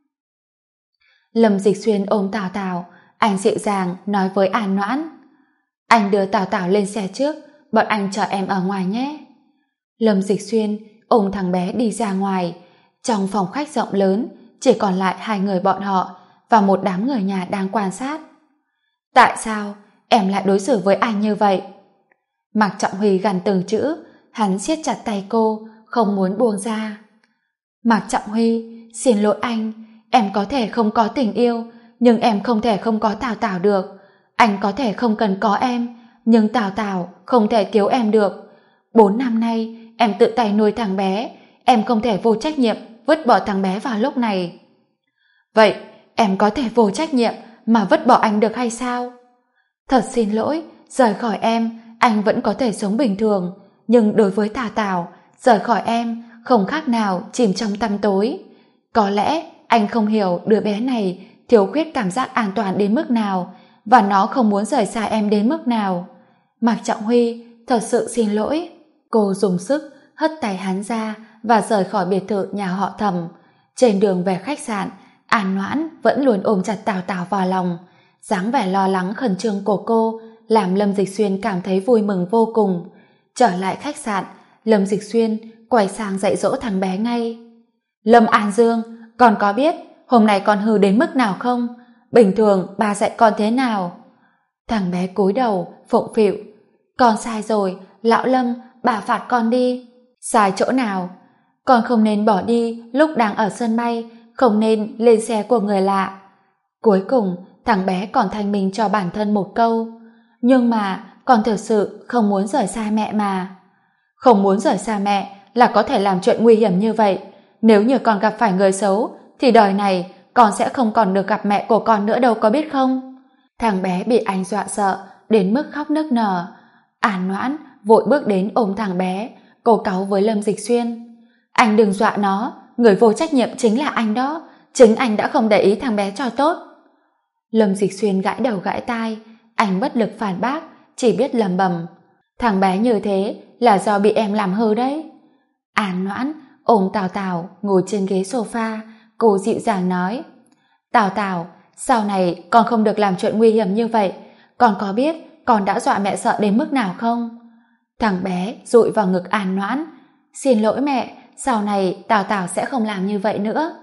Lâm Dịch Xuyên ôm Tào Tào, anh dịu dàng nói với An Noãn. Anh đưa Tào Tào lên xe trước, bọn anh chờ em ở ngoài nhé. Lâm Dịch Xuyên ôm thằng bé đi ra ngoài. Trong phòng khách rộng lớn chỉ còn lại hai người bọn họ và một đám người nhà đang quan sát. Tại sao em lại đối xử với anh như vậy? Mạc Trọng Huy gằn từng chữ, hắn siết chặt tay cô, không muốn buông ra. Mạc Trọng Huy, xin lỗi anh, em có thể không có tình yêu, nhưng em không thể không có Tào Tào được. Anh có thể không cần có em, nhưng Tào Tào không thể cứu em được. 4 năm nay em tự tay nuôi thằng bé, em không thể vô trách nhiệm vứt bỏ thằng bé vào lúc này. Vậy em có thể vô trách nhiệm mà vứt bỏ anh được hay sao? Thật xin lỗi, rời khỏi em anh vẫn có thể sống bình thường, nhưng đối với Tào Tào, rời khỏi em không khác nào chìm trong tăm tối. Có lẽ anh không hiểu đứa bé này thiếu khuyết cảm giác an toàn đến mức nào, và nó không muốn rời xa em đến mức nào. Mạc Trọng Huy, thật sự xin lỗi. Cô dùng sức hất tay hắn ra và rời khỏi biệt thự nhà họ Thẩm. Trên đường về khách sạn, An Noãn vẫn luôn ôm chặt Tào Tào vào lòng. Dáng vẻ lo lắng khẩn trương của cô làm Lâm Dịch Xuyên cảm thấy vui mừng vô cùng. Trở lại khách sạn, Lâm Dịch Xuyên quay sang dạy dỗ thằng bé ngay. Lâm An Dương, con có biết hôm nay con hư đến mức nào không? Bình thường ba dạy con thế nào? Thằng bé cúi đầu phụng phịu. Con sai rồi, lão Lâm, bà phạt con đi. Sai chỗ nào? Con không nên bỏ đi lúc đang ở sân bay, không nên lên xe của người lạ. Cuối cùng thằng bé còn thanh minh cho bản thân một câu. Nhưng mà con thực sự không muốn rời xa mẹ mà. Không muốn rời xa mẹ là có thể làm chuyện nguy hiểm như vậy. Nếu như con gặp phải người xấu thì đời này con sẽ không còn được gặp mẹ của con nữa đâu, có biết không? Thằng bé bị anh dọa sợ đến mức khóc nức nở. An Noãn vội bước đến ôm thằng bé. Cô cáu với Lâm Dịch Xuyên. Anh đừng dọa nó, người vô trách nhiệm chính là anh đó. Chính anh đã không để ý thằng bé cho tốt. Lâm Dịch Xuyên gãi đầu gãi tai. Anh bất lực phản bác, chỉ biết lẩm bẩm. Thằng bé như thế là do bị em làm hư đấy. An Noãn ôm Tào Tào ngồi trên ghế sofa. Cô dịu dàng nói. Tào Tào, sau này con không được làm chuyện nguy hiểm như vậy. Con có biết con đã dọa mẹ sợ đến mức nào không? Thằng bé dụi vào ngực An Noãn. Xin lỗi mẹ, sau này Tào Tào sẽ không làm như vậy nữa.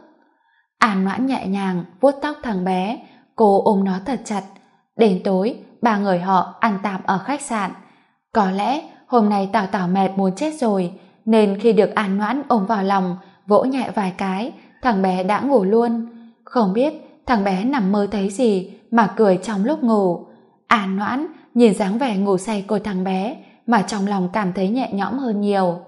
An Noãn nhẹ nhàng vuốt tóc thằng bé. Cô ôm nó thật chặt. Đến tối, ba người họ ăn tạm ở khách sạn. Có lẽ hôm nay Tào Tào mệt muốn chết rồi, nên khi được An Noãn ôm vào lòng, vỗ nhẹ vài cái, thằng bé đã ngủ luôn. Không biết thằng bé nằm mơ thấy gì mà cười trong lúc ngủ. An Noãn nhìn dáng vẻ ngủ say của thằng bé mà trong lòng cảm thấy nhẹ nhõm hơn nhiều.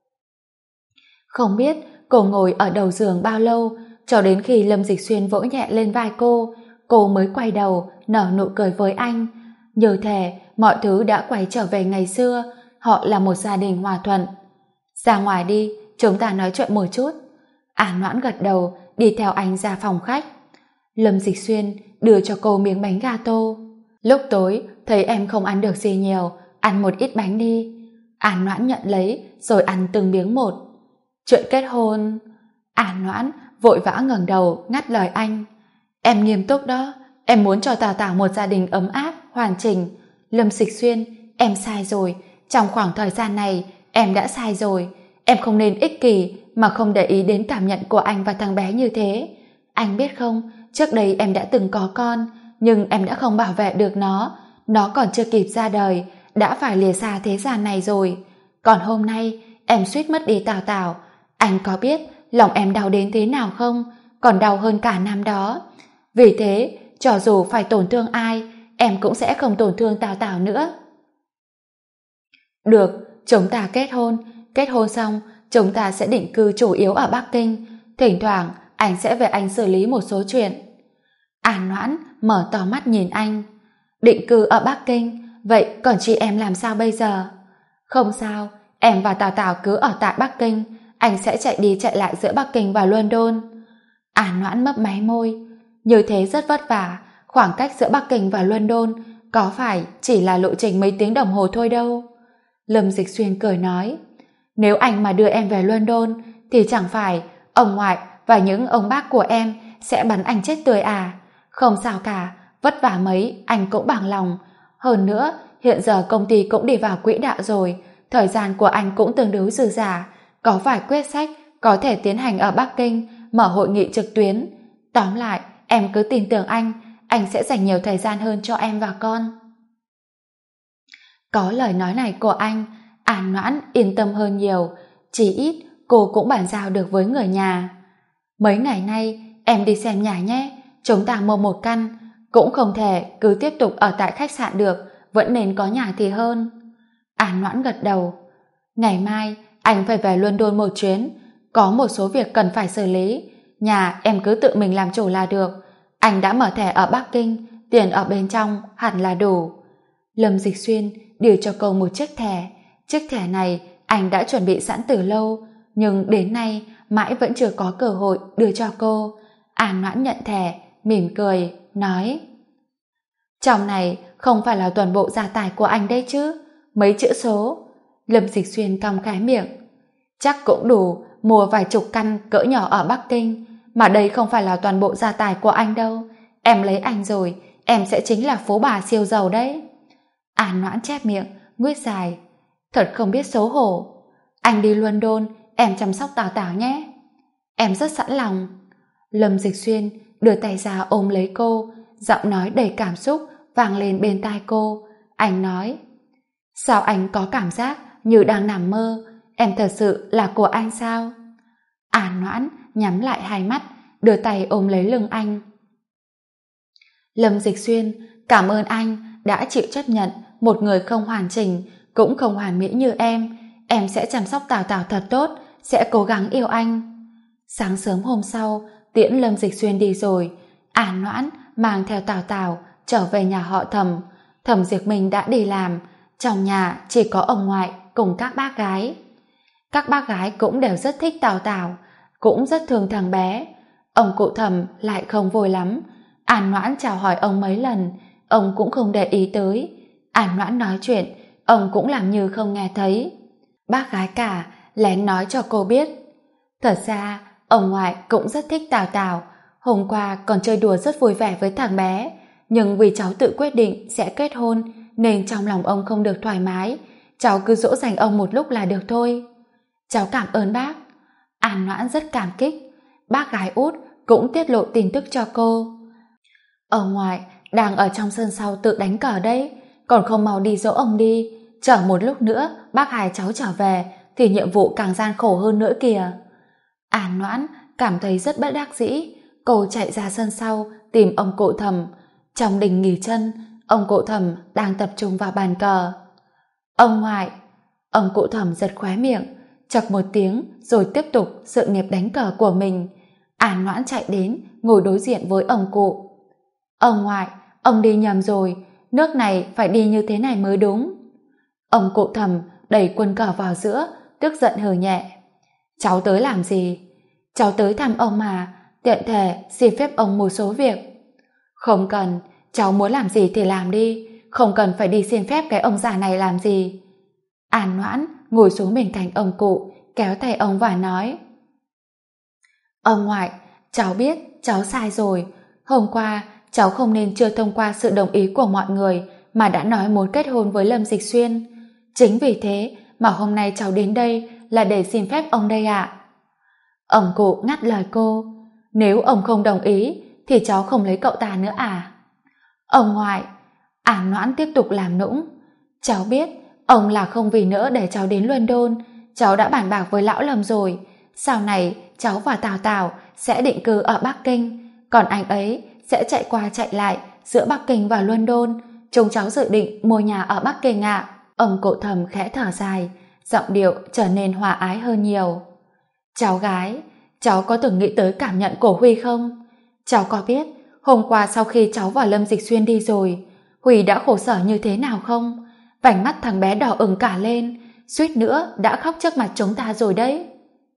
Không biết cô ngồi ở đầu giường bao lâu, cho đến khi Lâm Dịch Xuyên vỗ nhẹ lên vai cô mới quay đầu nở nụ cười với anh. Như thể mọi thứ đã quay trở về ngày xưa, họ là một gia đình hòa thuận. Ra ngoài đi, chúng ta nói chuyện một chút. An Noãn gật đầu, đi theo anh ra phòng khách. Lâm Dịch Xuyên đưa cho cô miếng bánh gato. Lúc tối thấy em không ăn được gì nhiều, ăn một ít bánh đi. An Noãn nhận lấy rồi ăn từng miếng một. Chuyện kết hôn... An Noãn vội vã ngẩng đầu ngắt lời anh. Em nghiêm túc đó, em muốn cho Tào Tào một gia đình ấm áp, hoàn chỉnh. Lâm Dịch Xuyên, em sai rồi. Trong khoảng thời gian này em đã sai rồi. Em không nên ích kỷ mà không để ý đến cảm nhận của anh và thằng bé như thế. Anh biết không, trước đây em đã từng có con, nhưng em đã không bảo vệ được nó. nó còn chưa kịp ra đời đã phải lìa xa thế gian này rồi. Còn hôm nay em suýt mất đi Tào Tào, anh có biết lòng em đau đến thế nào không? Còn đau hơn cả năm đó. Vì thế, cho dù phải tổn thương ai, em cũng sẽ không tổn thương Tào Tào nữa. Được, chúng ta kết hôn xong chúng ta sẽ định cư chủ yếu ở Bắc Kinh, thỉnh thoảng anh sẽ về anh xử lý một số chuyện. An Noãn mở to mắt nhìn anh. Định cư ở Bắc Kinh, vậy còn chị em làm sao bây giờ? Không sao, em và Tào Tào cứ ở tại Bắc Kinh, anh sẽ chạy đi chạy lại giữa Bắc Kinh và London. An Noãn mấp máy môi, như thế rất vất vả, khoảng cách giữa Bắc Kinh và London có phải chỉ là lộ trình mấy tiếng đồng hồ thôi đâu. Lâm Dịch Xuyên cười nói, nếu anh mà đưa em về London thì chẳng phải ông ngoại và những ông bác của em sẽ bắn anh chết tươi à? Không sao cả, vất vả mấy anh cũng bằng lòng. Hơn nữa, hiện giờ công ty cũng đi vào quỹ đạo rồi, thời gian của anh cũng tương đối dư dả, có vài quyết sách có thể tiến hành ở Bắc Kinh, mở hội nghị trực tuyến. Tóm lại, em cứ tin tưởng anh sẽ dành nhiều thời gian hơn cho em và con. Có lời nói này của anh, An Noãn yên tâm hơn nhiều, chỉ ít cô cũng bàn giao được với người nhà. Mấy ngày nay em đi xem nhà nhé, chúng ta mua một căn, cũng không thể cứ tiếp tục ở tại khách sạn được, vẫn nên có nhà thì hơn. An Noãn gật đầu. Ngày mai anh phải về London một chuyến, có một số việc cần phải xử lý, nhà em cứ tự mình làm chủ là được. Anh đã mở thẻ ở Bắc Kinh, tiền ở bên trong hẳn là đủ. Lâm Dịch Xuyên đưa cho cô một chiếc thẻ. Chiếc thẻ này anh đã chuẩn bị sẵn từ lâu, nhưng đến nay mãi vẫn chưa có cơ hội đưa cho cô. An Noãn nhận thẻ, mỉm cười, nói, trong này không phải là toàn bộ gia tài của anh đấy chứ? Mấy chữ số? Lâm Dịch Xuyên cong cái miệng. Chắc cũng đủ mua vài chục căn cỡ nhỏ ở Bắc Kinh, mà đây không phải là toàn bộ gia tài của anh đâu. Em lấy anh rồi, em sẽ chính là phú bà siêu giàu đấy. An Noãn chép miệng, nguyết dài. Thật không biết xấu hổ. Anh đi London, em chăm sóc Tào Tào nhé. Em rất sẵn lòng. Lâm Dịch Xuyên đưa tay ra ôm lấy cô, giọng nói đầy cảm xúc vang lên bên tai cô. Anh nói, sao anh có cảm giác như đang nằm mơ? Em thật sự là của anh sao? An Noãn nhắm lại hai mắt, đưa tay ôm lấy lưng anh. Lâm Dịch Xuyên, cảm ơn anh đã chịu chấp nhận một người không hoàn chỉnh, cũng không hoàn mỹ như em. Em sẽ chăm sóc Tào Tào thật tốt, sẽ cố gắng yêu anh. Sáng sớm hôm sau, tiễn Lâm Dịch Xuyên đi rồi, An Noãn mang theo Tào Tào trở về nhà họ Thẩm. Thẩm Diệp Minh đã đi làm, trong nhà chỉ có ông ngoại cùng các bác gái. Các bác gái cũng đều rất thích Tào Tào, cũng rất thương thằng bé. Ông cụ Thẩm lại không vui lắm. An Noãn chào hỏi ông mấy lần, ông cũng không để ý tới. An Noãn nói chuyện, ông cũng làm như không nghe thấy. Bác gái cả lén nói cho cô biết, thật ra ông ngoại cũng rất thích Tào Tào, hôm qua còn chơi đùa rất vui vẻ với thằng bé, nhưng vì cháu tự quyết định sẽ kết hôn nên trong lòng ông không được thoải mái, cháu cứ dỗ dành ông một lúc là được thôi. Cháu cảm ơn bác. An Noãn rất cảm kích. Bác gái út cũng tiết lộ tin tức cho cô. Ông ngoại đang ở trong sân sau tự đánh cờ đấy, còn không mau đi dỗ ông đi, chờ một lúc nữa bác hai cháu trở về thì nhiệm vụ càng gian khổ hơn nữa kìa. An Noãn cảm thấy rất bất đắc dĩ, cô chạy ra sân sau tìm ông cụ Thẩm. Trong đình nghỉ chân, ông cụ Thẩm đang tập trung vào bàn cờ. Ông ngoại. Ông cụ Thẩm giật khóe miệng, chậc một tiếng rồi tiếp tục sự nghiệp đánh cờ của mình. An Noãn chạy đến ngồi đối diện với ông cụ. Ông ngoại, ông đi nhầm rồi, nước này phải đi như thế này mới đúng. Ông cụ Thẩm đẩy quân cờ vào giữa, tức giận hừ nhẹ. Cháu tới làm gì? Cháu tới thăm ông mà, tiện thể xin phép ông một số việc. Không cần, cháu muốn làm gì thì làm đi, không cần phải đi xin phép cái ông già này làm gì. An Noãn ngồi xuống bên cạnh ông cụ, kéo tay ông và nói, ông ngoại, cháu biết cháu sai rồi. Hôm qua cháu không nên chưa thông qua sự đồng ý của mọi người mà đã nói muốn kết hôn với Lâm Dịch Xuyên. Chính vì thế mà hôm nay cháu đến đây là để xin phép ông đây ạ. Ông cụ ngắt lời cô. Nếu ông không đồng ý thì cháu không lấy cậu ta nữa à? Ông ngoại, An Noãn tiếp tục làm nũng. Cháu biết, ông là không vì nữa để cháu đến London. Cháu đã bàn bạc với lão Lâm rồi. Sau này, cháu và Tào Tào sẽ định cư ở Bắc Kinh. Còn anh ấy sẽ chạy qua chạy lại giữa Bắc Kinh và London. Chúng cháu dự định mua nhà ở Bắc Kinh ạ. Ông cụ Thầm khẽ thở dài, giọng điệu trở nên hòa ái hơn nhiều. Cháu gái, cháu có từng nghĩ tới cảm nhận của Huy không? Cháu có biết hôm qua sau khi cháu và Lâm Dịch Xuyên đi rồi, Huy đã khổ sở như thế nào không? Vành mắt thằng bé đỏ ửng cả lên, suýt nữa đã khóc trước mặt chúng ta rồi đấy.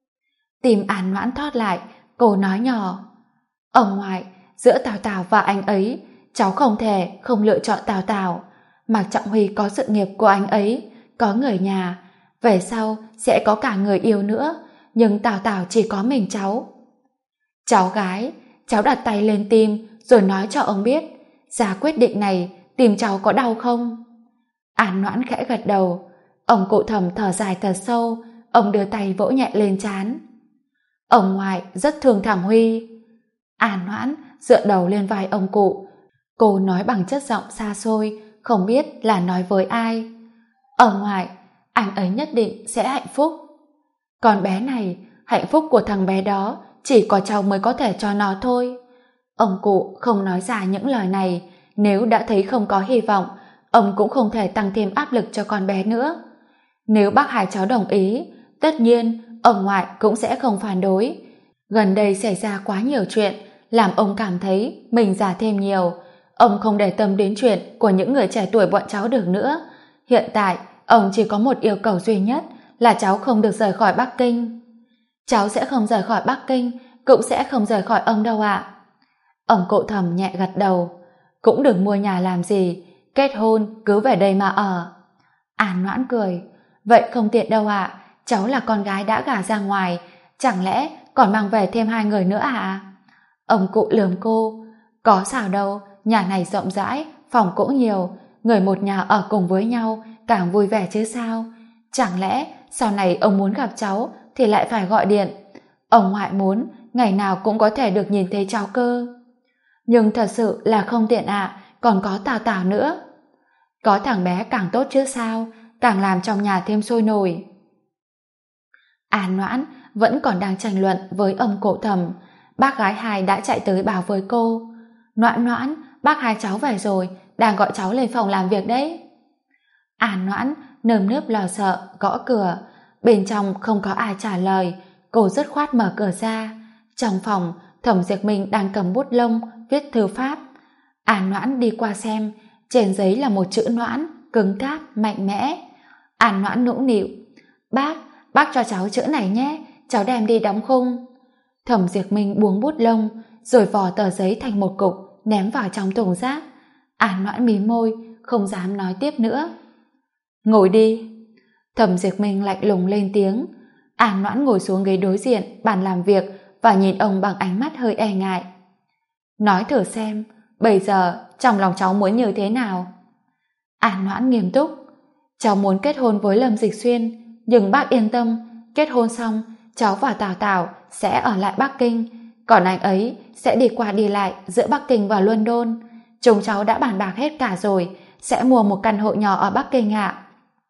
Tim An Noãn thót lại, cô nói nhỏ. Ông ngoại, giữa Tào Tào và anh ấy, cháu không thể không lựa chọn Tào Tào. Mạc Trọng Huy có sự nghiệp của anh ấy, có người nhà, về sau sẽ có cả người yêu nữa, nhưng Tào Tào chỉ có mình cháu. Cháu gái, cháu đặt tay lên tim rồi nói cho ông biết, ra quyết định này tim cháu có đau không? An Noãn khẽ gật đầu. Ông cụ Thầm thở dài thật sâu, ông đưa tay vỗ nhẹ lên trán. Ông ngoại rất thương thằng Huy. An Noãn dựa đầu lên vai ông cụ. Cô nói bằng chất giọng xa xôi, không biết là nói với ai. Ông ngoại, anh ấy nhất định sẽ hạnh phúc. Con bé này, hạnh phúc của thằng bé đó chỉ có cháu mới có thể cho nó thôi. Ông cụ không nói ra những lời này, nếu đã thấy không có hy vọng, ông cũng không thể tăng thêm áp lực cho con bé nữa. Nếu bác hai cháu đồng ý, tất nhiên ông ngoại cũng sẽ không phản đối. Gần đây xảy ra quá nhiều chuyện, làm ông cảm thấy mình già thêm nhiều. Ông không để tâm đến chuyện của những người trẻ tuổi bọn cháu được nữa. Hiện tại, ông chỉ có một yêu cầu duy nhất là cháu không được rời khỏi Bắc Kinh. Cháu sẽ không rời khỏi Bắc Kinh, cũng sẽ không rời khỏi ông đâu ạ. Ông cụ Thầm nhẹ gật đầu. Cũng đừng mua nhà làm gì, kết hôn cứ về đây mà ở. An Noãn cười. Vậy không tiện đâu ạ, cháu là con gái đã gả ra ngoài, chẳng lẽ còn mang về thêm 2 người nữa à? Ông cụ lườm cô. Có sao đâu, nhà này rộng rãi, phòng cũng nhiều, người một nhà ở cùng với nhau càng vui vẻ chứ sao. Chẳng lẽ sau này ông muốn gặp cháu thì lại phải gọi điện? Ông ngoại muốn ngày nào cũng có thể được nhìn thấy cháu cơ. Nhưng thật sự là không tiện ạ, còn có Tào Tào nữa. Có thằng bé càng tốt chứ sao, càng làm trong nhà thêm sôi nổi. An Noãn vẫn còn đang tranh luận với ông cụ Thầm. Bác gái hai đã chạy tới bảo với cô. Noãn Noãn, bác hai cháu về rồi, đang gọi cháu lên phòng làm việc đấy. An Noãn nơm nớp lo sợ gõ cửa. Bên trong không có ai trả lời, cô dứt khoát mở cửa ra. Trong phòng, Thẩm Diệp Minh đang cầm bút lông viết thư pháp. An Noãn đi qua xem, trên giấy là một chữ Noãn, cứng cáp, mạnh mẽ. An Noãn nũng nịu. Bác cho cháu chữ này nhé, cháu đem đi đóng khung. Thẩm Diệp Minh buông bút lông, rồi vò tờ giấy thành một cục, ném vào trong thùng rác. An Noãn mím môi, không dám nói tiếp nữa. Ngồi đi. Thẩm Diệp Minh lạnh lùng lên tiếng. An Noãn ngồi xuống ghế đối diện bàn làm việc và nhìn ông bằng ánh mắt hơi e ngại. Nói thử xem, bây giờ trong lòng cháu muốn như thế nào? An Noãn nghiêm túc. Cháu muốn kết hôn với Lâm Dịch Xuyên, nhưng bác yên tâm, kết hôn xong cháu và Tào Tào sẽ ở lại Bắc Kinh, còn anh ấy sẽ đi qua đi lại giữa Bắc Kinh và London. Chúng cháu đã bàn bạc hết cả rồi, sẽ mua một căn hộ nhỏ ở Bắc Kinh ạ.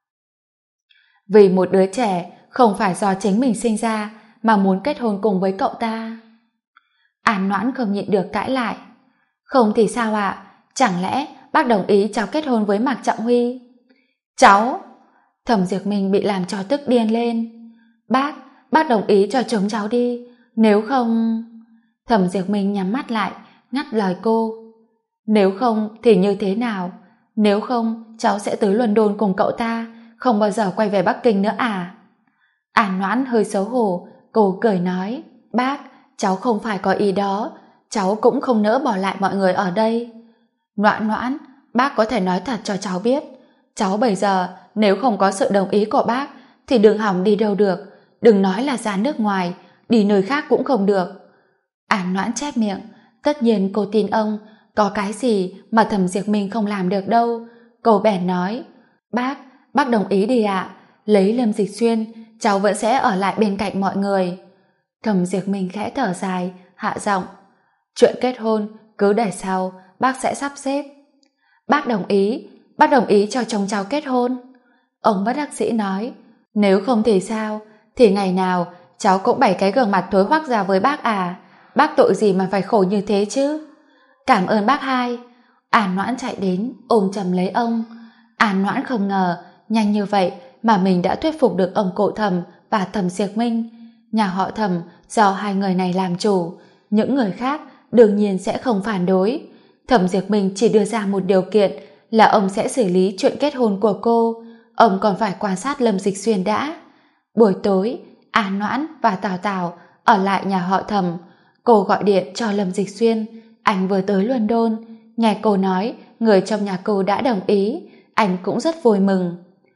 Vì một đứa trẻ không phải do chính mình sinh ra mà muốn kết hôn cùng với cậu ta. An Noãn không nhịn được cãi lại. Không thì sao ạ? Chẳng lẽ bác đồng ý cháu kết hôn với Mạc Trọng Huy? Cháu! Thẩm Diệp Minh bị làm cho tức điên lên. Bác đồng ý cho chúng cháu đi, nếu không... Thẩm Diệp Minh nhắm mắt lại, ngắt lời cô. Nếu không thì như thế nào? Nếu không, cháu sẽ tới London cùng cậu ta, không bao giờ quay về Bắc Kinh nữa à? An Noãn hơi xấu hổ, cô cười nói. Bác, cháu không phải có ý đó, cháu cũng không nỡ bỏ lại mọi người ở đây. Noãn, bác có thể nói thật cho cháu biết, cháu bây giờ nếu không có sự đồng ý của bác thì đừng hỏng đi đâu được, đừng nói là ra nước ngoài, đi nơi khác cũng không được. An Noãn chép miệng, tất nhiên cô tin ông, có cái gì mà Thẩm Diệp Minh không làm được đâu. Cô bèn nói, bác đồng ý đi ạ, lấy Lâm Dịch Xuyên, cháu vẫn sẽ ở lại bên cạnh mọi người. Thẩm Diệp Minh khẽ thở dài, hạ giọng, chuyện kết hôn cứ để sau, bác sẽ sắp xếp. bác đồng ý cho chồng cháu kết hôn. Ông bất đắc dĩ nói, nếu không thì sao, thì ngày nào cháu cũng bày cái gương mặt thối hoắc ra với bác à, bác tội gì mà phải khổ như thế chứ. Cảm ơn bác hai. An Noãn chạy đến ôm chầm lấy ông. An Noãn không ngờ nhanh như vậy mà mình đã thuyết phục được ông cụ Thẩm và Thẩm Diệp Minh. Nhà họ Thẩm do hai người này làm chủ, những người khác đương nhiên sẽ không phản đối. Thẩm Diệp Minh chỉ đưa ra một điều kiện là ông sẽ xử lý chuyện kết hôn của cô, ông còn phải quan sát Lâm Dịch Xuyên đã. Buổi tối, An Noãn và Tào Tào ở lại nhà họ Thẩm. Cô gọi điện cho Lâm Dịch Xuyên, anh vừa tới London, nghe cô nói người trong nhà cô đã đồng ý, anh cũng rất vui mừng.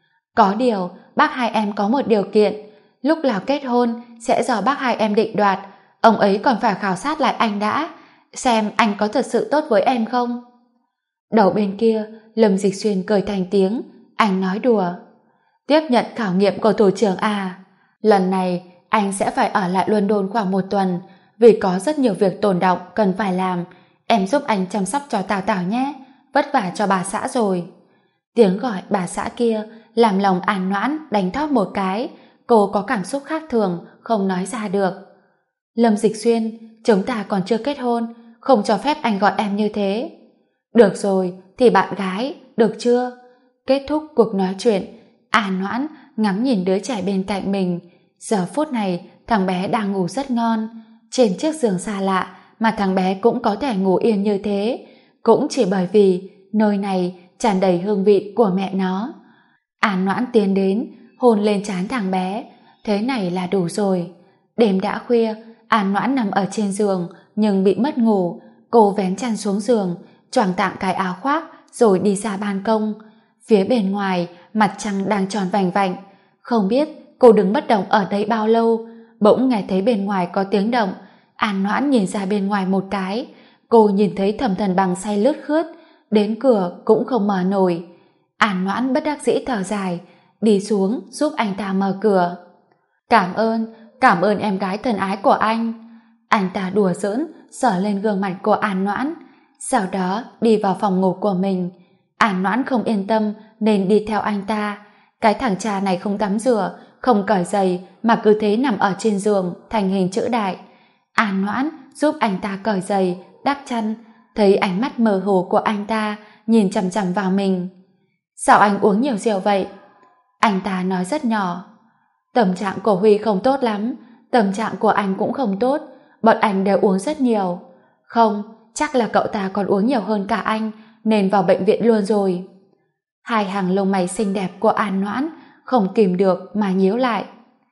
Có điều, bác hai em có một điều kiện, lúc nào kết hôn sẽ do bác hai em định đoạt, ông ấy còn phải khảo sát lại anh đã, xem anh có thật sự tốt với em không. Đầu bên kia, Lâm Dịch Xuyên cười thành tiếng, anh nói đùa. Tiếp nhận khảo nghiệm của thủ trưởng à? Lần này anh sẽ phải ở lại London khoảng 1 tuần, vì có rất nhiều việc tồn đọng cần phải làm. Em giúp anh chăm sóc cho Tào Tào nhé, vất vả cho bà xã rồi. Tiếng gọi bà xã kia làm lòng An Noãn đánh thót một cái, cô có cảm xúc khác thường không nói ra được. Lâm Dịch Xuyên, chúng ta còn chưa kết hôn, không cho phép anh gọi em như thế. Được rồi, thì bạn gái, được chưa? Kết thúc cuộc nói chuyện, An Noãn ngắm nhìn đứa trẻ bên cạnh mình. Giờ phút này thằng bé đang ngủ rất ngon trên chiếc giường xa lạ, mà thằng bé cũng có thể ngủ yên như thế, cũng chỉ bởi vì nơi này tràn đầy hương vị của mẹ nó. An Noãn tiến đến hôn lên trán thằng bé, thế này là đủ rồi. Đêm đã khuya, An Noãn nằm ở trên giường nhưng bị mất ngủ. Cô vén chăn xuống giường, choàng tạm cái áo khoác rồi đi ra ban công. Phía bên ngoài mặt trăng đang tròn vành vạnh. Không biết cô đứng bất động ở đây bao lâu, bỗng nghe thấy bên ngoài có tiếng động. An Noãn nhìn ra bên ngoài một cái, cô nhìn thấy Thẩm Thần Bằng say lướt khướt, đến cửa cũng không mở nổi. An Noãn bất đắc dĩ thở dài, đi xuống giúp anh ta mở cửa. Cảm ơn em gái thân ái của anh. Anh ta đùa giỡn sờ lên gương mặt của An Noãn, sau đó đi vào phòng ngủ của mình. An Noãn không yên tâm nên đi theo anh ta. Cái thằng cha này không tắm rửa, không cởi giày mà cứ thế nằm ở trên giường thành hình chữ đại. An Noãn giúp anh ta cởi giày, đắp chăn, thấy ánh mắt mơ hồ của anh ta nhìn chằm chằm vào mình. Sao anh uống nhiều rượu vậy? Anh ta nói rất nhỏ. Tâm trạng của Huy không tốt lắm, tâm trạng của anh cũng không tốt, bọn anh đều uống rất nhiều. Không, chắc là cậu ta còn uống nhiều hơn cả anh nên vào bệnh viện luôn rồi. Hai hàng lông mày xinh đẹp của An Noãn không kìm được mà nhíu lại.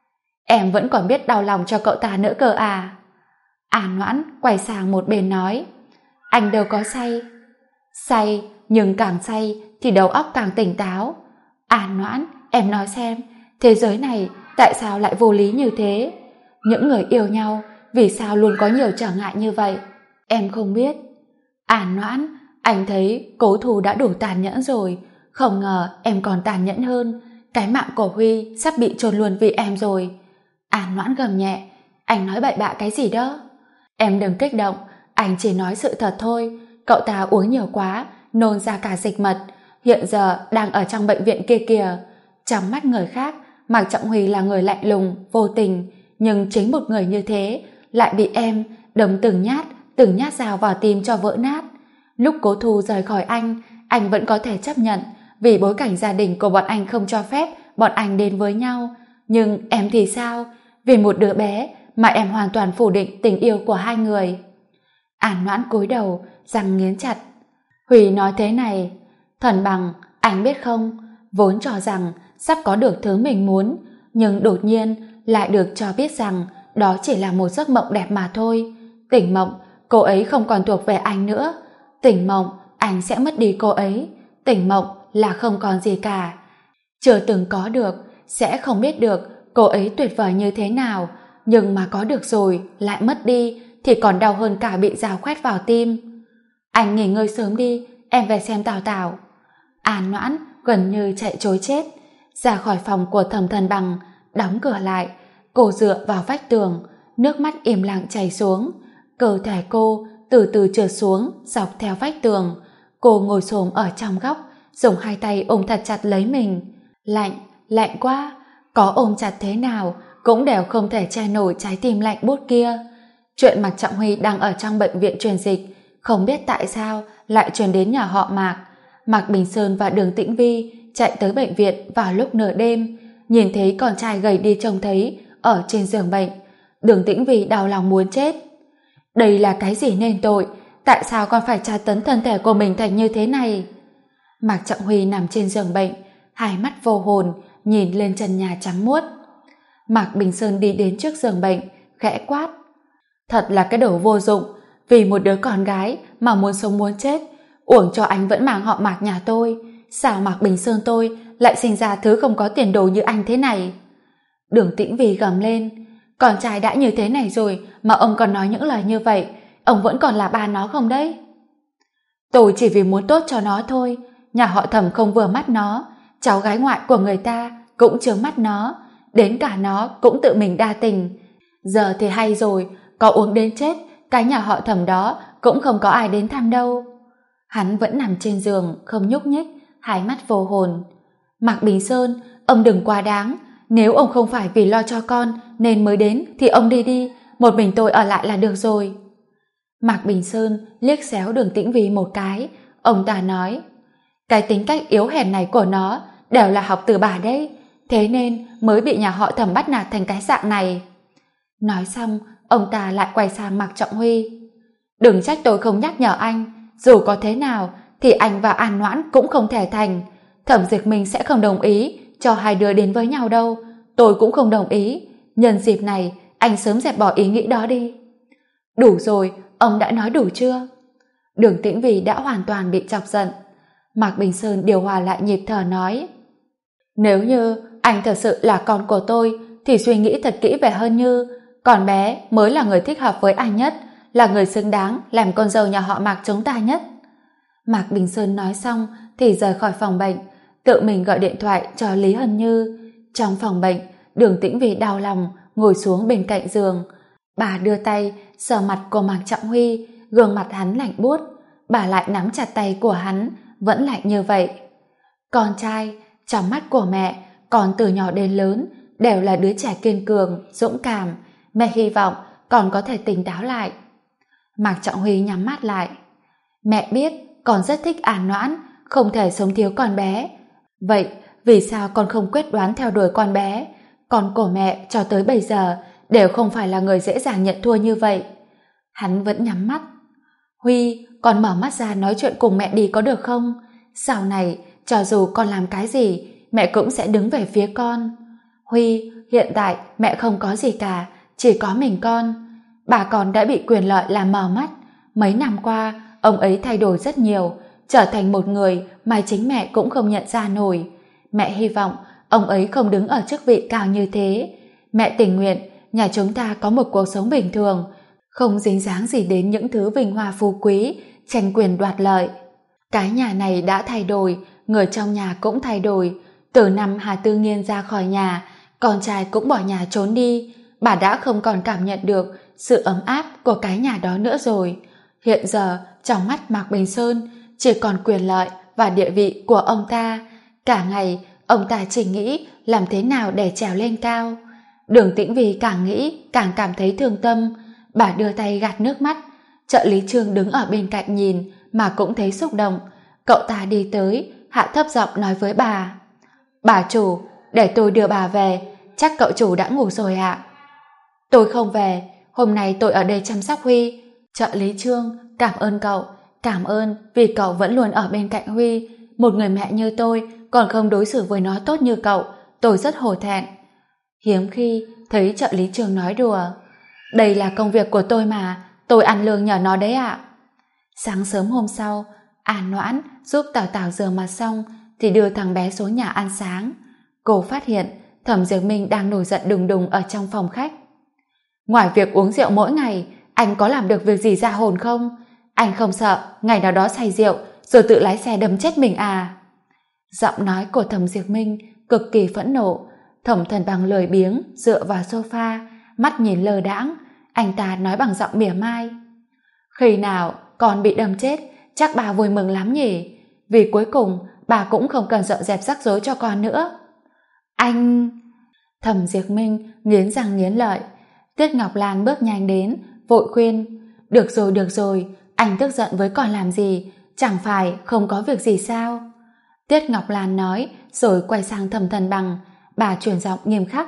Em vẫn còn biết đau lòng cho cậu ta nữa cơ à? An Noãn quay sang một bên nói, anh đâu có say. Say, nhưng càng say thì đầu óc càng tỉnh táo. An Noãn, em nói xem, thế giới này tại sao lại vô lý như thế? Những người yêu nhau vì sao luôn có nhiều trở ngại như vậy? Em không biết. An Noãn, anh thấy Cố Thù đã đủ tàn nhẫn rồi, không ngờ em còn tàn nhẫn hơn. Cái mạng của Huy sắp bị chôn luôn vì em rồi. An Noãn gầm nhẹ, anh nói bậy bạ cái gì đó? Em đừng kích động, anh chỉ nói sự thật thôi. Cậu ta uống nhiều quá, nôn ra cả dịch mật, hiện giờ đang ở trong bệnh viện kia kìa. Trong mắt người khác, Mạc Trọng Huy là người lạnh lùng, vô tình, nhưng chính một người như thế lại bị em đâm từng nhát dao vào tim cho vỡ nát. Lúc Cố Thù rời khỏi anh vẫn có thể chấp nhận vì bối cảnh gia đình của bọn anh không cho phép bọn anh đến với nhau. Nhưng em thì sao? Vì một đứa bé mà em hoàn toàn phủ định tình yêu của hai người. An Noãn cúi đầu, răng nghiến chặt. Huy nói thế này, Thần Bằng, anh biết không, vốn cho rằng sắp có được thứ mình muốn, nhưng đột nhiên lại được cho biết rằng đó chỉ là một giấc mộng đẹp mà thôi. Tỉnh mộng, cô ấy không còn thuộc về anh nữa. Tỉnh mộng, anh sẽ mất đi cô ấy. Tỉnh mộng là không còn gì cả. Chưa từng có được, sẽ không biết được cô ấy tuyệt vời như thế nào, nhưng mà có được rồi lại mất đi thì còn đau hơn cả bị dao khoét vào tim. Anh nghỉ ngơi sớm đi, em về xem Tào Tào. An Noãn gần như chạy trối chết ra khỏi phòng của Thẩm Thần Bằng, đóng cửa lại. Cô dựa vào vách tường, nước mắt im lặng chảy xuống. Cơ thể cô từ từ trượt xuống dọc theo vách tường. Cô ngồi xổm ở trong góc, dùng hai tay ôm thật chặt lấy mình. Lạnh quá, có ôm chặt thế nào cũng đều không thể che nổi trái tim lạnh buốt kia. Chuyện Mạc Trọng Huy đang ở trong bệnh viện truyền dịch, không biết tại sao lại truyền đến nhà họ Mạc. Mạc Bình Sơn và Đường Tĩnh Vi chạy tới bệnh viện vào lúc nửa đêm, nhìn thấy con trai gầy đi trông thấy ở trên giường bệnh. Đường Tĩnh Vi đau lòng muốn chết. Đây là cái gì nên tội? Tại sao con phải tra tấn thân thể của mình thành như thế này? Mạc Trọng Huy nằm trên giường bệnh, hai mắt vô hồn nhìn lên trần nhà trắng muốt. Mạc Bình Sơn đi đến trước giường bệnh, khẽ quát: thật là cái đồ vô dụng, vì một đứa con gái mà muốn sống muốn chết, uổng cho anh vẫn mang họ Mạc nhà tôi. Sao Mạc Bình Sơn tôi lại sinh ra thứ không có tiền đồ như anh thế này? Đường Tĩnh Vi gầm lên: con trai đã như thế này rồi mà ông còn nói những lời như vậy, ông vẫn còn là ba nó không đấy? Tôi chỉ vì muốn tốt cho nó thôi. Nhà họ Thẩm không vừa mắt nó, cháu gái ngoại của người ta cũng chướng mắt nó, đến cả nó cũng tự mình đa tình. Giờ thì hay rồi, có uống đến chết, cái nhà họ Thẩm đó cũng không có ai đến thăm đâu. Hắn vẫn nằm trên giường không nhúc nhích, hai mắt vô hồn. Mạc Bình Sơn, ông đừng quá đáng. Nếu ông không phải vì lo cho con nên mới đến thì ông đi đi, một mình tôi ở lại là được rồi. Mạc Bình Sơn liếc xéo Đường Tĩnh Vi một cái, ông ta nói: cái tính cách yếu hèn này của nó đều là học từ bà đấy, thế nên mới bị nhà họ Thẩm bắt nạt thành cái dạng này. Nói xong, ông ta lại quay sang Mạc Trọng Huy: đừng trách tôi không nhắc nhở anh, dù có thế nào thì anh và An Noãn cũng không thể thành. Thẩm Diệt Minh sẽ không đồng ý cho hai đứa đến với nhau đâu, tôi cũng không đồng ý. Nhân dịp này anh sớm dẹp bỏ ý nghĩ đó đi. Đủ rồi, ông đã nói đủ chưa? Đường Tĩnh Vi đã hoàn toàn bị chọc giận. Mạc Bình Sơn điều hòa lại nhịp thở nói: nếu như anh thật sự là con của tôi thì suy nghĩ thật kỹ về hơn Như. Con bé mới là người thích hợp với anh nhất, là người xứng đáng làm con dâu nhà họ Mạc chúng ta nhất. Mạc Bình Sơn nói xong thì rời khỏi phòng bệnh, tự mình gọi điện thoại cho Lý Hân Như. Trong phòng bệnh, Đường Tĩnh Vi đau lòng ngồi xuống bên cạnh giường. Bà đưa tay sờ mặt của Mạc Trọng Huy, gương mặt hắn lạnh buốt. Bà lại nắm chặt tay của hắn, vẫn lạnh như vậy. Con trai, trong mắt của mẹ, con từ nhỏ đến lớn đều là đứa trẻ kiên cường, dũng cảm. Mẹ hy vọng con có thể tỉnh táo lại. Mạc Trọng Huy nhắm mắt lại. Mẹ biết con rất thích An Noãn, không thể sống thiếu con bé. Vậy vì sao con không quyết đoán theo đuổi con bé? Con của mẹ cho tới bây giờ đều không phải là người dễ dàng nhận thua như vậy. Hắn vẫn nhắm mắt. Huy, con mở mắt ra nói chuyện cùng mẹ đi có được không? Sau này, cho dù con làm cái gì, mẹ cũng sẽ đứng về phía con. Huy, hiện tại mẹ không có gì cả, chỉ có mình con. Bà con đã bị quyền lợi làm mờ mắt. Mấy năm qua, ông ấy thay đổi rất nhiều, trở thành một người mà chính mẹ cũng không nhận ra nổi. Mẹ hy vọng ông ấy không đứng ở chức vị cao như thế. Mẹ tình nguyện nhà chúng ta có một cuộc sống bình thường, không dính dáng gì đến những thứ vinh hoa phú quý, tranh quyền đoạt lợi. Cái nhà này đã thay đổi, người trong nhà cũng thay đổi. Từ năm Hà Tư Nghiên ra khỏi nhà, con trai cũng bỏ nhà trốn đi, bà đã không còn cảm nhận được sự ấm áp của cái nhà đó nữa rồi. Hiện giờ, trong mắt Mạc Bình Sơn, chỉ còn quyền lợi và địa vị của ông ta. Cả ngày, ông ta chỉ nghĩ làm thế nào để trèo lên cao. Đường Tĩnh Vi càng nghĩ, càng cảm thấy thương tâm. Bà đưa tay gạt nước mắt. Trợ lý Trương đứng ở bên cạnh nhìn, mà cũng thấy xúc động. Cậu ta đi tới, hạ thấp giọng nói với bà: bà chủ, để tôi đưa bà về, chắc cậu chủ đã ngủ rồi ạ. Tôi không về, hôm nay tôi ở đây chăm sóc Huy. Trợ lý Trương, cảm ơn cậu, cảm ơn vì cậu vẫn luôn ở bên cạnh Huy. Một người mẹ như tôi còn không đối xử với nó tốt như cậu, tôi rất hổ thẹn. Hiếm khi thấy trợ lý Trương nói đùa. Đây là công việc của tôi mà, tôi ăn lương nhờ nó đấy ạ. Sáng sớm hôm sau, An Noãn giúp Tào Tào rửa mặt xong thì đưa thằng bé xuống nhà ăn sáng. Cô phát hiện Thẩm Diệp Minh đang nổi giận đùng đùng ở trong phòng khách. Ngoài việc uống rượu mỗi ngày, anh có làm được việc gì ra hồn không? Anh không sợ ngày nào đó say rượu rồi tự lái xe đâm chết mình à? Giọng nói của Thẩm Diệp Minh cực kỳ phẫn nộ. Thẩm Thần Bằng lười biếng dựa vào sofa, mắt nhìn lơ đãng. Anh ta nói bằng giọng mỉa mai: khi nào con bị đâm chết chắc bà vui mừng lắm nhỉ, vì cuối cùng bà cũng không cần dọn dẹp rắc rối cho con nữa. Anh... Thẩm Diệp Minh nghiến răng nghiến lợi. Tiết Ngọc Lan bước nhanh đến, vội khuyên. Được rồi, anh tức giận với con làm gì, chẳng phải không có việc gì sao? Tiết Ngọc Lan nói, rồi quay sang Thẩm Thần Bằng, bà chuyển giọng nghiêm khắc.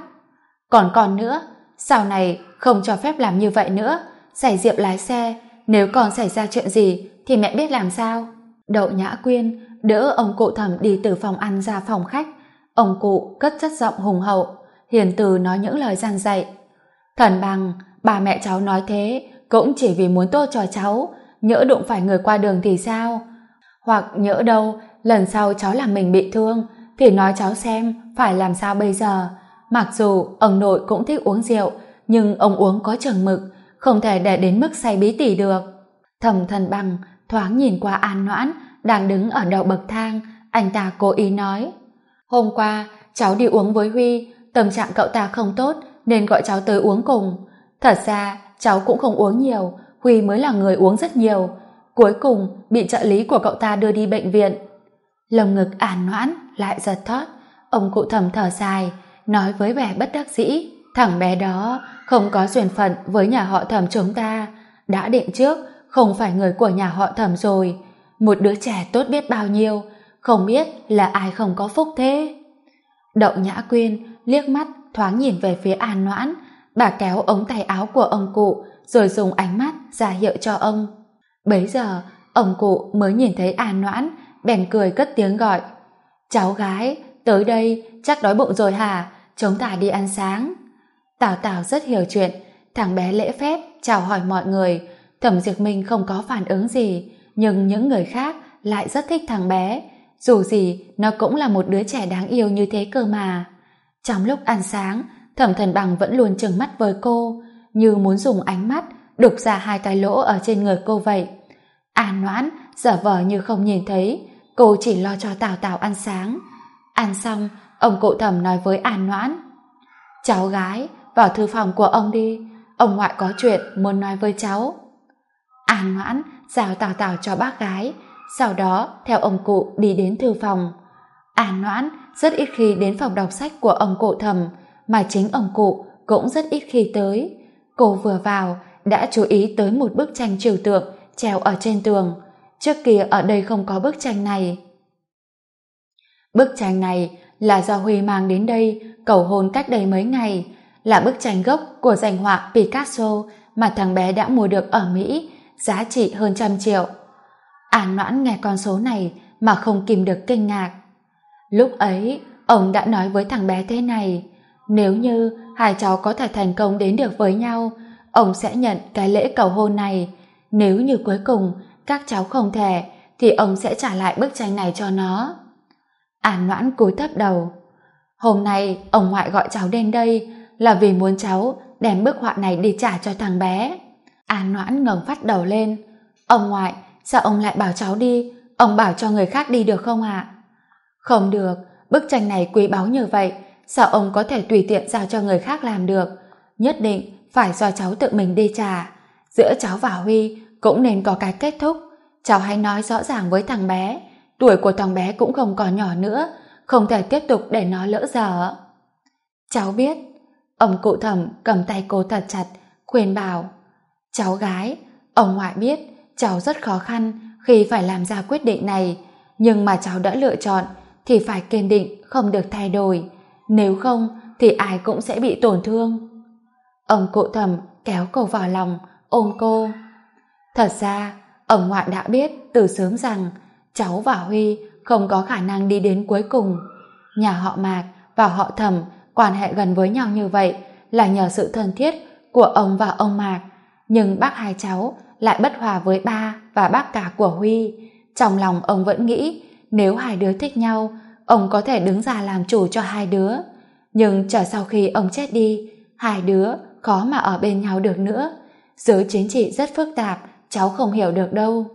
Còn nữa, sau này không cho phép làm như vậy nữa, say rượu lái xe, nếu còn xảy ra chuyện gì thì mẹ biết làm sao? Đậu Nhã Quyên đỡ ông cụ Thẩm đi từ phòng ăn ra phòng khách. Ông cụ cất chất giọng hùng hậu, hiền từ nói những lời gian dạy. Thần Bằng, bà mẹ cháu nói thế cũng chỉ vì muốn tốt cho cháu, nhỡ đụng phải người qua đường thì sao? Hoặc nhỡ đâu lần sau cháu làm mình bị thương thì nói cháu xem phải làm sao bây giờ. Mặc dù ông nội cũng thích uống rượu, nhưng ông uống có chừng mực, không thể để đến mức say bí tỉ được. Thẩm Thần Bằng thoáng nhìn qua An Noãn đang đứng ở đầu bậc thang, anh ta cố ý nói. Hôm qua cháu đi uống với Huy, tâm trạng cậu ta không tốt nên gọi cháu tới uống cùng. Thật ra cháu cũng không uống nhiều, Huy mới là người uống rất nhiều. Cuối cùng bị trợ lý của cậu ta đưa đi bệnh viện. Lồng ngực An Noãn lại giật thót. Ông cụ Thẩm thở dài, nói với vẻ bất đắc dĩ. Thằng bé đó không có duyên phận với nhà họ Thẩm chúng ta, đã định trước không phải người của nhà họ Thẩm rồi. Một đứa trẻ tốt biết bao nhiêu, không biết là ai không có phúc thế. Đậu Nhã Quyên liếc mắt thoáng nhìn về phía An Noãn, bà kéo ống tay áo của ông cụ rồi dùng ánh mắt ra hiệu cho ông. Bấy giờ ông cụ mới nhìn thấy An Noãn, bèn cười cất tiếng gọi. Cháu gái, tới đây, chắc đói bụng rồi hả? Chúng ta đi ăn sáng. Tào Tào rất hiểu chuyện, thằng bé lễ phép chào hỏi mọi người. Thẩm Diệp Minh không có phản ứng gì, nhưng những người khác lại rất thích thằng bé. Dù gì, nó cũng là một đứa trẻ đáng yêu như thế cơ mà. Trong lúc ăn sáng, Thẩm Thần Bằng vẫn luôn trừng mắt với cô, như muốn dùng ánh mắt đục ra hai cái lỗ ở trên người cô vậy. An Noãn giả vờ như không nhìn thấy, cô chỉ lo cho Tào Tào ăn sáng. Ăn xong, ông cụ Thẩm nói với An Noãn. Cháu gái, vào thư phòng của ông đi, ông ngoại có chuyện muốn nói với cháu. An Noãn giao Tào Tào cho bác gái, sau đó theo ông cụ đi đến thư phòng. An Noãn rất ít khi đến phòng đọc sách của ông cụ Thẩm, mà chính ông cụ cũng rất ít khi tới. Cô vừa vào đã chú ý tới một bức tranh trừu tượng treo ở trên tường. Trước kia ở đây không có bức tranh này. Bức tranh này là do Huy mang đến đây cầu hôn cách đây mấy ngày, là bức tranh gốc của danh họa Picasso mà thằng bé đã mua được ở Mỹ, giá trị hơn 100 triệu. An Noãn nghe con số này mà không kìm được kinh ngạc. Lúc ấy, ông đã nói với thằng bé thế này, nếu như hai cháu có thể thành công đến được với nhau, ông sẽ nhận cái lễ cầu hôn này. Nếu như cuối cùng các cháu không thể, thì ông sẽ trả lại bức tranh này cho nó. An Noãn cúi thấp đầu. Hôm nay ông ngoại gọi cháu đến đây là vì muốn cháu đem bức họa này đi trả cho thằng bé. An Noãn ngẩng phát đầu lên. Ông ngoại, sao ông lại bảo cháu đi? Ông bảo cho người khác đi được không ạ? Không được, bức tranh này quý báu như vậy, sao ông có thể tùy tiện giao cho người khác làm được? Nhất định phải do cháu tự mình đi trả. Giữa cháu và Huy cũng nên có cái kết thúc. Cháu hãy nói rõ ràng với thằng bé, tuổi của thằng bé cũng không còn nhỏ nữa, không thể tiếp tục để nó lỡ dở. Cháu biết. Ông cụ Thẩm cầm tay cô thật chặt, khuyên bảo. Cháu gái, ông ngoại biết cháu rất khó khăn khi phải làm ra quyết định này, nhưng mà cháu đã lựa chọn thì phải kiên định không được thay đổi, nếu không thì ai cũng sẽ bị tổn thương. Ông cụ Thẩm kéo cô vào lòng, ôm cô. Thật ra ông ngoại đã biết từ sớm rằng cháu và Huy không có khả năng đi đến cuối cùng. Nhà họ Mạc và họ Thẩm quan hệ gần với nhau như vậy là nhờ sự thân thiết của ông và ông Mạc, nhưng bác hai cháu lại bất hòa với ba và bác cả của Huy. Trong lòng ông vẫn nghĩ nếu hai đứa thích nhau, ông có thể đứng ra làm chủ cho hai đứa. Nhưng chờ sau khi ông chết đi, hai đứa khó mà ở bên nhau được nữa. Giới chính trị rất phức tạp, cháu không hiểu được đâu.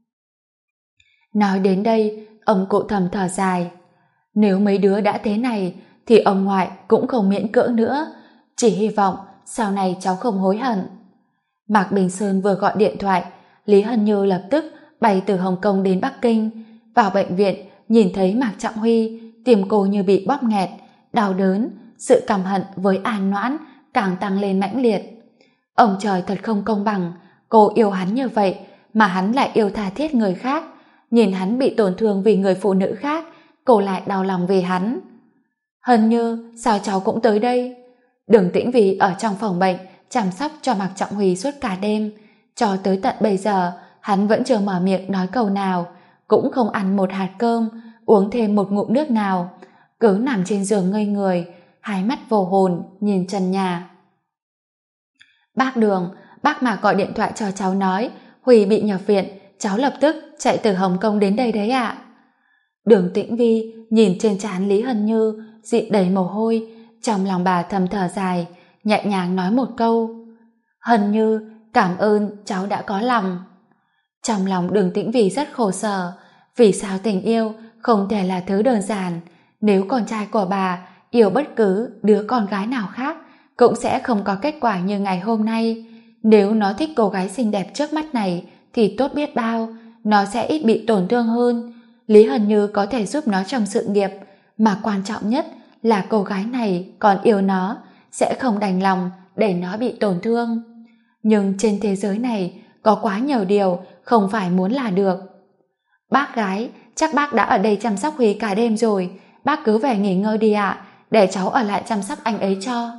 Nói đến đây, ông cụ Thẩm thở dài. Nếu mấy đứa đã thế này, thì ông ngoại cũng không miễn cưỡng nữa. Chỉ hy vọng sau này cháu không hối hận. Mạc Bình Sơn vừa gọi điện thoại, Lý Hân Như lập tức bay từ Hồng Kông đến Bắc Kinh. Vào bệnh viện, nhìn thấy Mạc Trọng Huy, tim cô như bị bóp nghẹt, đau đớn, sự căm hận với An Noãn càng tăng lên mãnh liệt. Ông trời thật không công bằng, cô yêu hắn như vậy mà hắn lại yêu tha thiết người khác. Nhìn hắn bị tổn thương vì người phụ nữ khác, cô lại đau lòng vì hắn. Hân Như, sao cháu cũng tới đây? Đường Tĩnh Vy ở trong phòng bệnh chăm sóc cho Mạc Trọng Huy suốt cả đêm. Cho tới tận bây giờ, hắn vẫn chưa mở miệng nói câu nào, cũng không ăn một hạt cơm, uống thêm một ngụm nước nào, cứ nằm trên giường ngây người, hai mắt vô hồn nhìn trần nhà. Bác Đường, bác Mạc gọi điện thoại cho cháu nói Huy bị nhập viện, cháu lập tức chạy từ Hồng Kông đến đây đấy ạ. Đường Tĩnh Vy nhìn trên trán Lý Hân Như dịn đầy mồ hôi, trong lòng bà thầm thở dài, nhẹ nhàng nói một câu: Hân Như, cảm ơn cháu đã có lòng. Trong lòng Đường Tĩnh Vy rất khổ sở, vì sao tình yêu không thể là thứ đơn giản. Nếu con trai của bà yêu bất cứ đứa con gái nào khác cũng sẽ không có kết quả như ngày hôm nay. Nếu nó thích cô gái xinh đẹp trước mắt này thì tốt biết bao, nó sẽ ít bị tổn thương hơn. Lý Hân Như có thể giúp nó trong sự nghiệp, mà quan trọng nhất là cô gái này còn yêu nó, sẽ không đành lòng để nó bị tổn thương. Nhưng trên thế giới này có quá nhiều điều không phải muốn là được. Bác gái, chắc bác đã ở đây chăm sóc Huy cả đêm rồi, bác cứ về nghỉ ngơi đi ạ, để cháu ở lại chăm sóc anh ấy cho.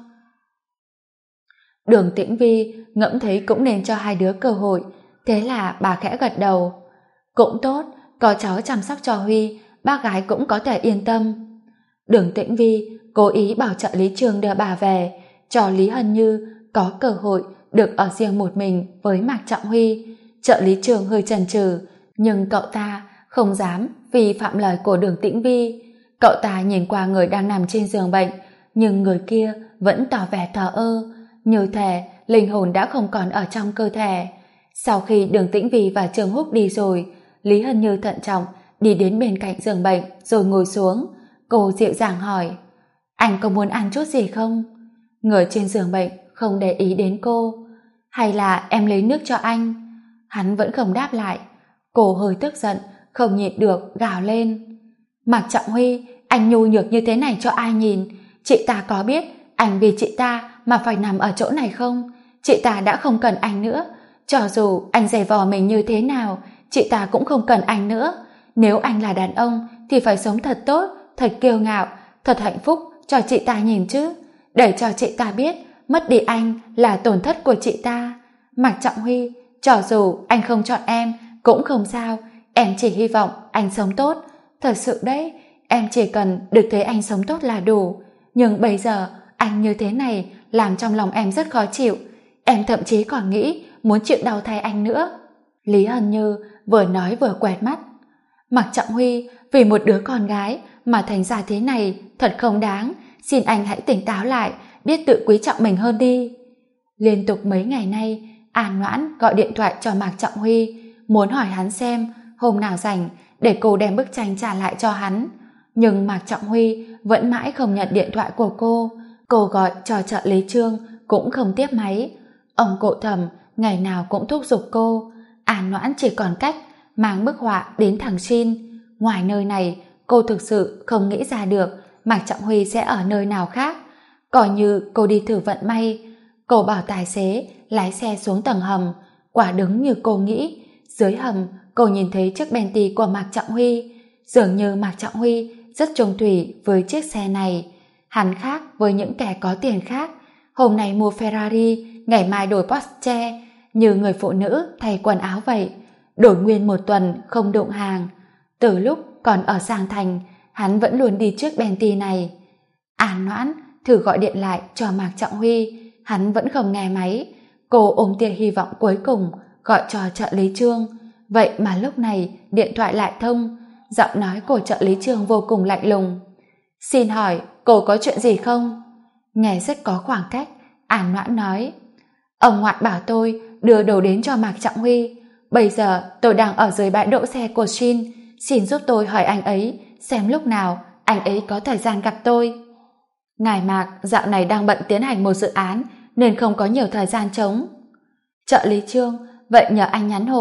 Đường Tĩnh Vy ngẫm thấy cũng nên cho hai đứa cơ hội, thế là bà khẽ gật đầu. Cũng tốt, có cháu chăm sóc cho Huy, bác gái cũng có thể yên tâm. Đường Tĩnh Vy cố ý bảo trợ lý Trường đưa bà về, cho Lý Hân Như có cơ hội được ở riêng một mình với Mạc Trọng Huy. Trợ lý Trường hơi chần chừ, nhưng cậu ta không dám vi phạm lời của Đường Tĩnh Vy. Cậu ta nhìn qua người đang nằm trên giường bệnh, nhưng người kia vẫn tỏ vẻ thờ ơ, như thể linh hồn đã không còn ở trong cơ thể. Sau khi Đường Tĩnh Vy và Trương Húc đi rồi, Lý Hân Như thận trọng đi đến bên cạnh giường bệnh rồi ngồi xuống. Cô dịu dàng hỏi: Anh có muốn ăn chút gì không? Người trên giường bệnh không để ý đến cô. Hay là em lấy nước cho anh? Hắn vẫn không đáp lại. Cô hơi tức giận, không nhịn được gào lên: Mạc Trọng Huy, anh nhu nhược như thế này cho ai nhìn? Chị ta có biết anh vì chị ta mà phải nằm ở chỗ này không? Chị ta đã không cần anh nữa. Cho dù anh giày vò mình như thế nào, chị ta cũng không cần anh nữa. Nếu anh là đàn ông thì phải sống thật tốt, thật kiêu ngạo, thật hạnh phúc cho chị ta nhìn chứ, để cho chị ta biết mất đi anh là tổn thất của chị ta. Mạc Trọng Huy, cho dù anh không chọn em cũng không sao, em chỉ hy vọng anh sống tốt. Thật sự đấy, em chỉ cần được thấy anh sống tốt là đủ. Nhưng bây giờ anh như thế này làm trong lòng em rất khó chịu. Em thậm chí còn nghĩ muốn chịu đau thay anh nữa. Lý Hân Như vừa nói vừa quẹt mắt. Mạc Trọng Huy, vì một đứa con gái mà thành ra thế này thật không đáng. Xin anh hãy tỉnh táo lại, biết tự quý trọng mình hơn đi. Liên tục mấy ngày nay, An Noãn gọi điện thoại cho Mạc Trọng Huy, muốn hỏi hắn xem hôm nào rảnh để cô đem bức tranh trả lại cho hắn. Nhưng Mạc Trọng Huy vẫn mãi không nhận điện thoại của cô. Cô gọi cho trợ lý Trương cũng không tiếp máy. Ông Cộ Thẩm ngày nào cũng thúc giục cô. An Noãn chỉ còn cách mang bức họa đến thằng Shin. Ngoài nơi này, cô thực sự không nghĩ ra được Mạc Trọng Huy sẽ ở nơi nào khác. Coi như cô đi thử vận may. Cô bảo tài xế lái xe xuống tầng hầm. Quả đúng như cô nghĩ, dưới hầm cô nhìn thấy chiếc Bentley của Mạc Trọng Huy. Dường như Mạc Trọng Huy rất chung thủy với chiếc xe này. Hắn khác với những kẻ có tiền khác. Hôm nay mua Ferrari, ngày mai đổi Porsche, như người phụ nữ thay quần áo vậy. Đổi nguyên một tuần không đụng hàng. Từ lúc còn ở Giang Thành, hắn vẫn luôn đi chiếc Bentley này. An Noãn thử gọi điện lại cho Mạc Trọng Huy, hắn vẫn không nghe máy. Cô ôm tia hy vọng cuối cùng gọi cho trợ lý Trương. Vậy mà lúc này điện thoại lại thông. Giọng nói của trợ lý Trương vô cùng lạnh lùng. Xin hỏi cô có chuyện gì không? Nghe rất có khoảng cách, An Noãn nói: Ông ngoại bảo tôi đưa đồ đến cho Mạc Trọng Huy. Bây giờ tôi đang ở dưới bãi đỗ xe của Shin. Xin giúp tôi hỏi anh ấy xem lúc nào anh ấy có thời gian gặp tôi. Ngài Mạc dạo này đang bận tiến hành một dự án nên không có nhiều thời gian trống. Trợ lý Trương: Vậy nhờ anh nhắn hộ,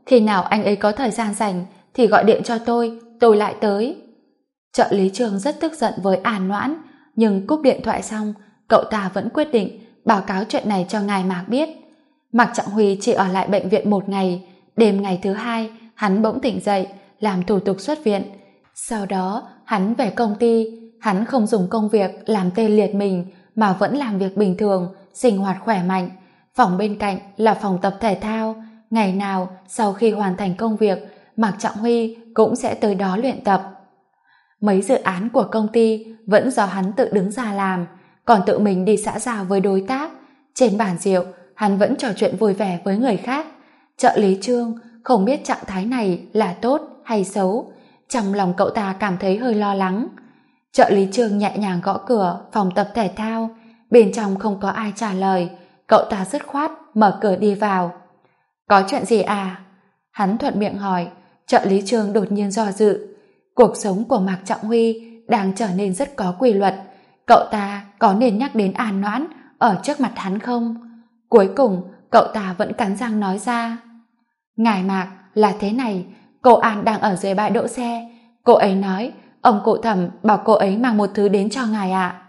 Khi nào anh ấy có thời gian rảnh thì gọi điện cho tôi lại tới. Trợ lý Trương rất tức giận với An Noãn, nhưng cúp điện thoại xong, cậu ta vẫn quyết định báo cáo chuyện này cho ngài Mạc biết. Mạc Trọng Huy chỉ ở lại bệnh viện một ngày, đêm ngày thứ hai, hắn bỗng tỉnh dậy, làm thủ tục xuất viện. Sau đó, hắn về công ty, hắn không dùng công việc làm tê liệt mình, mà vẫn làm việc bình thường, sinh hoạt khỏe mạnh. Phòng bên cạnh là phòng tập thể thao, ngày nào sau khi hoàn thành công việc, Mạc Trọng Huy cũng sẽ tới đó luyện tập. Mấy dự án của công ty vẫn do hắn tự đứng ra làm, còn tự mình đi xã giao với đối tác. Trên bàn rượu, hắn vẫn trò chuyện vui vẻ với người khác. Trợ lý Trương không biết trạng thái này là tốt hay xấu. Trong lòng cậu ta cảm thấy hơi lo lắng. Trợ lý Trương nhẹ nhàng gõ cửa phòng tập thể thao. Bên trong không có ai trả lời. Cậu ta dứt khoát mở cửa đi vào. Có chuyện gì à? Hắn thuận miệng hỏi. Trợ lý Trương đột nhiên do dự. Cuộc sống của Mạc Trọng Huy đang trở nên rất có quy luật. Cậu ta có nên nhắc đến An Noãn ở trước mặt hắn không? Cuối cùng, cậu ta vẫn cắn răng nói ra. Ngài Mạc, là thế này, cô An đang ở dưới bãi đỗ xe. Cô ấy nói, ông cụ Thẩm bảo cô ấy mang một thứ đến cho ngài ạ.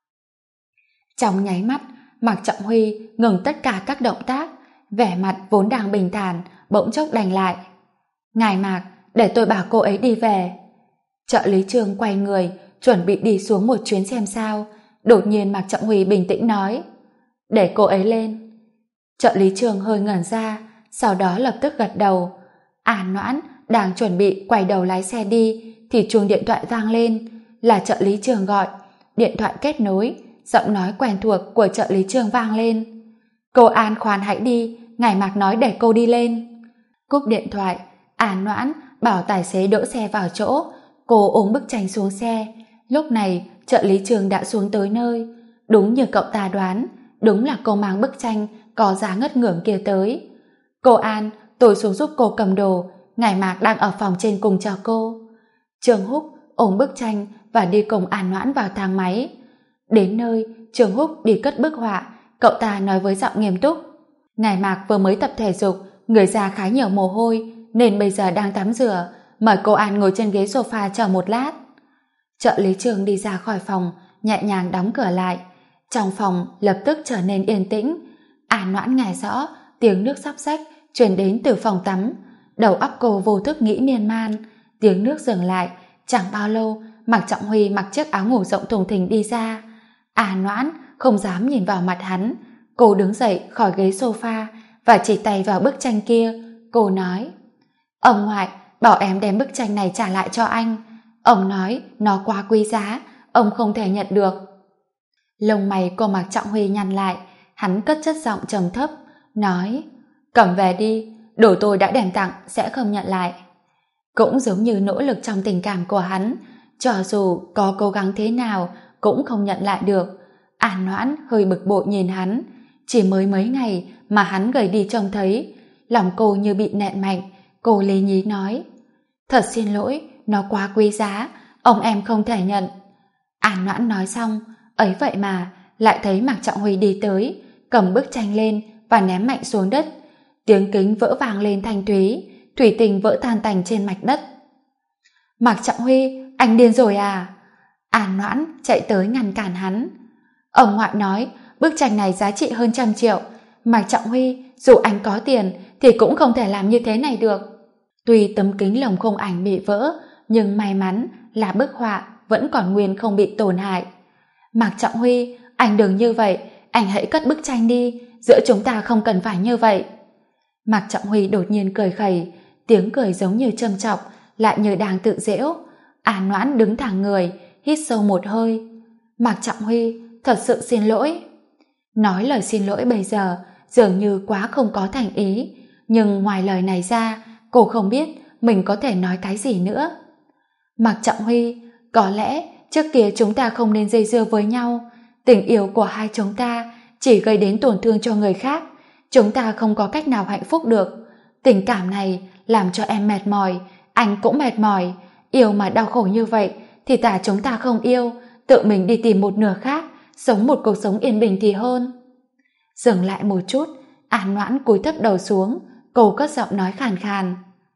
Trong nháy mắt, Mạc Trọng Huy ngừng tất cả các động tác, vẻ mặt vốn đang bình thản, bỗng chốc đành lại. Ngài Mạc, để tôi bảo cô ấy đi về. Trợ lý Trương quay người, chuẩn bị đi xuống một chuyến xem sao. Đột nhiên Mạc Trọng Huy bình tĩnh nói, để cô ấy lên. Trợ lý Trương hơi ngẩn ra, sau đó lập tức gật đầu. An Noãn đang chuẩn bị quay đầu lái xe đi, thì chuông điện thoại vang lên. Là trợ lý Trương gọi. Điện thoại kết nối, giọng nói quen thuộc của trợ lý Trương vang lên. Cô An khoan hãy đi, ngài Mạc nói để cô đi lên. Cúp điện thoại, An Noãn bảo tài xế đỗ xe vào chỗ. Cô ôm bức tranh xuống xe. Lúc này trợ lý Trương đã xuống tới nơi. Đúng như cậu ta đoán, đúng là cô mang bức tranh có giá ngất ngưởng kia tới. Cô An, tôi xuống giúp cô cầm đồ, ngài Mạc đang ở phòng trên cùng chờ cô. Trương Húc ôm bức tranh và đi cùng An Noãn vào thang máy. Đến nơi, Trương Húc đi cất bức họa. Cậu ta nói với giọng nghiêm túc, ngài Mạc vừa mới tập thể dục, người da khá nhiều mồ hôi, nên bây giờ đang tắm rửa. Mời cô An ngồi trên ghế sofa chờ một lát. Trợ lý Trương đi ra khỏi phòng, nhẹ nhàng đóng cửa lại. Trong phòng lập tức trở nên yên tĩnh. An Noãn nghe rõ tiếng nước xóc xách truyền đến từ phòng tắm. Đầu óc cô vô thức nghĩ miên man. Tiếng nước dừng lại, chẳng bao lâu Mạc Trọng Huy mặc chiếc áo ngủ rộng thùng thình đi ra. An Noãn không dám nhìn vào mặt hắn. Cô đứng dậy khỏi ghế sofa và chỉ tay vào bức tranh kia. Cô nói, ông ngoại bảo em đem bức tranh này trả lại cho anh. Ông nói nó quá quý giá, ông không thể nhận được. Lông mày của Mạc Trọng Huy nhăn lại, hắn cất chất giọng trầm thấp, nói, cầm về đi, đồ tôi đã đem tặng sẽ không nhận lại. Cũng giống như nỗ lực trong tình cảm của hắn, cho dù có cố gắng thế nào cũng không nhận lại được. An Noãn hơi bực bội nhìn hắn, chỉ mới mấy ngày mà hắn gầy đi trông thấy. Lòng cô như bị nện mạnh. Cô lý nhí nói, thật xin lỗi, nó quá quý giá, ông em không thể nhận. An Noãn nói xong, ấy vậy mà lại thấy Mạc Trọng Huy đi tới, cầm bức tranh lên và ném mạnh xuống đất. Tiếng kính vỡ vang lên thanh thúy, thủy tinh vỡ tan tành trên mặt đất. Mạc Trọng Huy, anh điên rồi à? An Noãn chạy tới ngăn cản hắn. Ông ngoại nói bức tranh này giá trị hơn 100 triệu. Mạc Trọng Huy, dù anh có tiền thì cũng không thể làm như thế này được. Tuy tấm kính lồng khung ảnh bị vỡ, nhưng may mắn là bức họa vẫn còn nguyên không bị tổn hại. Mạc Trọng Huy, anh đừng như vậy, anh hãy cất bức tranh đi, giữa chúng ta không cần phải như vậy. Mạc Trọng Huy đột nhiên cười khẩy, tiếng cười giống như châm chọc, lại như đang tự giễu. An Noãn đứng thẳng người, hít sâu một hơi. Mạc Trọng Huy, thật sự xin lỗi. Nói lời xin lỗi bây giờ dường như quá không có thành ý, nhưng ngoài lời này ra, cô không biết mình có thể nói cái gì nữa. Mạc Trọng Huy, có lẽ trước kia chúng ta không nên dây dưa với nhau. Tình yêu của hai chúng ta chỉ gây đến tổn thương cho người khác. Chúng ta không có cách nào hạnh phúc được. Tình cảm này làm cho em mệt mỏi, anh cũng mệt mỏi. Yêu mà đau khổ như vậy thì thà chúng ta không yêu, tự mình đi tìm một nửa khác, sống một cuộc sống yên bình thì hơn. Dừng lại một chút, An Noãn cúi thấp đầu xuống, cô cất giọng nói khàn khàn.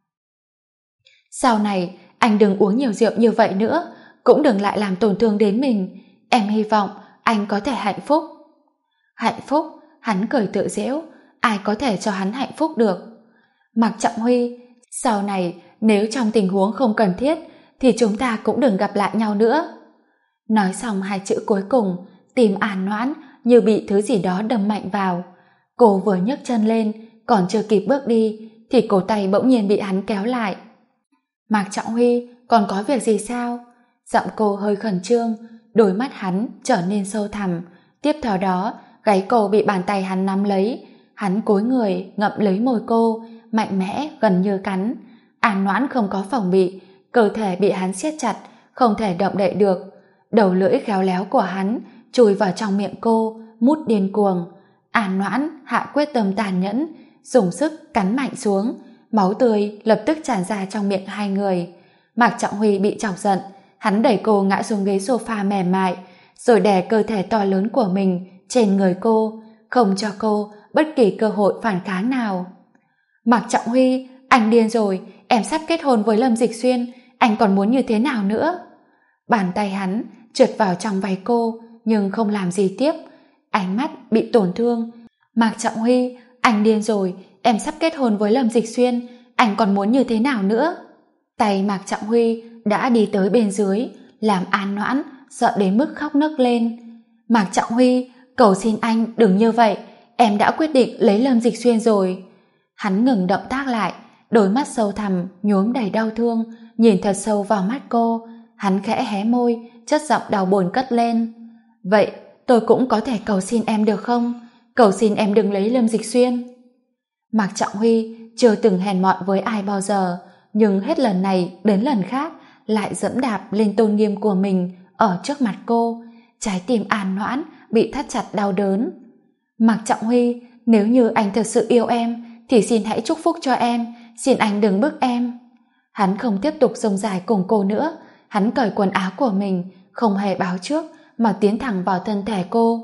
Sau này, anh đừng uống nhiều rượu như vậy nữa, cũng đừng lại làm tổn thương đến mình. Em hy vọng anh có thể hạnh phúc. Hạnh phúc? Hắn cười tự giễu, ai có thể cho hắn hạnh phúc được. Mạc Trọng Huy, sau này nếu trong tình huống không cần thiết thì chúng ta cũng đừng gặp lại nhau nữa. Nói xong hai chữ cuối cùng, tim An Noãn như bị thứ gì đó đâm mạnh vào. Cô vừa nhấc chân lên, còn chưa kịp bước đi thì cổ tay bỗng nhiên bị hắn kéo lại. Mạc Trọng Huy, còn có việc gì sao? Giọng cô hơi khẩn trương, đôi mắt hắn trở nên sâu thẳm. Tiếp theo đó, gáy cô bị bàn tay hắn nắm lấy. Hắn cúi người ngậm lấy môi cô, mạnh mẽ gần như cắn. An Noãn không có phòng bị, cơ thể bị hắn siết chặt, không thể động đậy được. Đầu lưỡi khéo léo của hắn chui vào trong miệng cô, mút điên cuồng. An Noãn hạ quyết tâm tàn nhẫn, dùng sức cắn mạnh xuống, máu tươi lập tức tràn ra trong miệng hai người. Mạc Trọng Huy bị chọc giận, hắn đẩy cô ngã xuống ghế sofa mềm mại, rồi đè cơ thể to lớn của mình trên người cô, không cho cô bất kỳ cơ hội phản kháng nào. Mạc Trọng Huy, anh điên rồi, em sắp kết hôn với Lâm Dịch Xuyên, anh còn muốn như thế nào nữa? Bàn tay hắn trượt vào trong váy cô, nhưng không làm gì tiếp. Ánh mắt bị tổn thương. Mạc Trọng Huy, anh điên rồi, em sắp kết hôn với Lâm Dịch Xuyên, anh còn muốn như thế nào nữa? Tay Mạc Trọng Huy đã đi tới bên dưới, làm An Noãn sợ đến mức khóc nấc lên. Mạc Trọng Huy, cầu xin anh đừng như vậy, em đã quyết định lấy Lâm Dịch Xuyên rồi. Hắn ngừng động tác lại, đôi mắt sâu thẳm nhuốm đầy đau thương, nhìn thật sâu vào mắt cô. Hắn khẽ hé môi, chất giọng đau buồn cất lên. Vậy tôi cũng có thể cầu xin em được không? Cầu xin em đừng lấy Lâm Dịch Xuyên. Mạc Trọng Huy chưa từng hèn mọn với ai bao giờ, nhưng hết lần này đến lần khác lại dẫm đạp lên tôn nghiêm của mình ở trước mặt cô. Trái tim An Noãn bị thắt chặt đau đớn. Mạc Trọng Huy, nếu như anh thật sự yêu em thì xin hãy chúc phúc cho em, xin anh đừng bức em. Hắn không tiếp tục rông dài cùng cô nữa. Hắn cởi quần áo của mình, không hề báo trước mà tiến thẳng vào thân thể cô.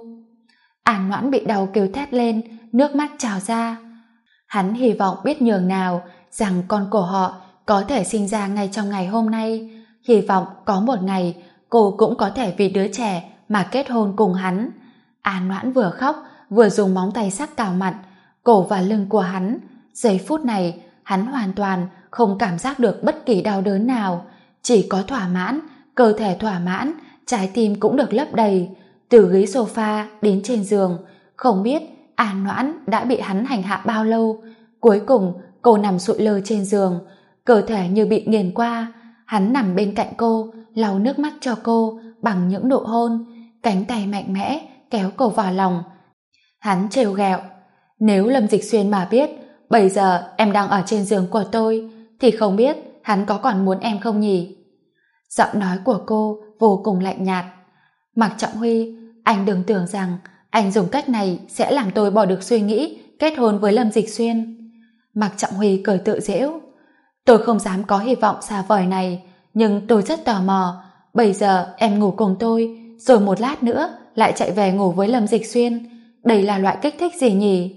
An Noãn bị đau kêu thét lên, nước mắt trào ra. Hắn hy vọng biết nhường nào rằng con của họ có thể sinh ra ngay trong ngày hôm nay, hy vọng có một ngày cô cũng có thể vì đứa trẻ mà kết hôn cùng hắn. An Noãn vừa khóc vừa dùng móng tay sắc cào mặt cổ và lưng của hắn. Giây phút này hắn hoàn toàn không cảm giác được bất kỳ đau đớn nào, chỉ có thỏa mãn, cơ thể thỏa mãn, trái tim cũng được lấp đầy. Từ ghế sofa đến trên giường, không biết An Noãn đã bị hắn hành hạ bao lâu. Cuối cùng cô nằm sụi lơ trên giường, cơ thể như bị nghiền qua. Hắn nằm bên cạnh cô, lau nước mắt cho cô bằng những nụ hôn, cánh tay mạnh mẽ kéo cô vào lòng. Hắn trêu ghẹo, nếu Lâm Dịch Xuyên mà biết bây giờ em đang ở trên giường của tôi thì không biết hắn có còn muốn em không nhỉ? Giọng nói của cô vô cùng lạnh nhạt. Mạc Trọng Huy, anh đừng tưởng rằng anh dùng cách này sẽ làm tôi bỏ được suy nghĩ kết hôn với Lâm Dịch Xuyên. Mạc Trọng Huy cười tự giễu. Tôi không dám có hy vọng xa vời này, nhưng tôi rất tò mò. Bây giờ em ngủ cùng tôi, rồi một lát nữa lại chạy về ngủ với Lâm Dịch Xuyên. Đây là loại kích thích gì nhỉ?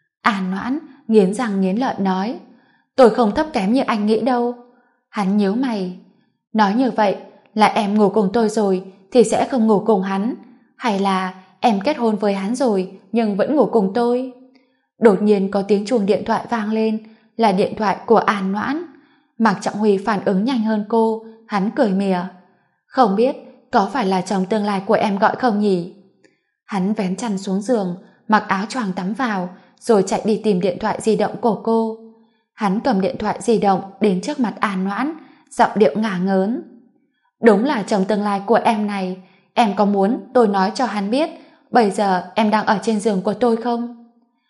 An Noãn nghiến răng nghiến lợi nói. Tôi không thấp kém như anh nghĩ đâu. Hắn nhíu mày. Nói như vậy là em ngủ cùng tôi rồi thì sẽ không ngủ cùng hắn, hay là em kết hôn với hắn rồi nhưng vẫn ngủ cùng tôi? Đột nhiên có tiếng chuông điện thoại vang lên, là điện thoại của An Noãn. Mạc Trọng Huy phản ứng nhanh hơn cô, hắn cười mỉa. Không biết có phải là chồng tương lai của em gọi không nhỉ? Hắn vén chăn xuống giường, mặc áo choàng tắm vào, rồi chạy đi tìm điện thoại di động của cô. Hắn cầm điện thoại di động đến trước mặt An Noãn, giọng điệu ngả ngớn. Đúng là chồng tương lai của em này, em có muốn tôi nói cho hắn biết bây giờ em đang ở trên giường của tôi không?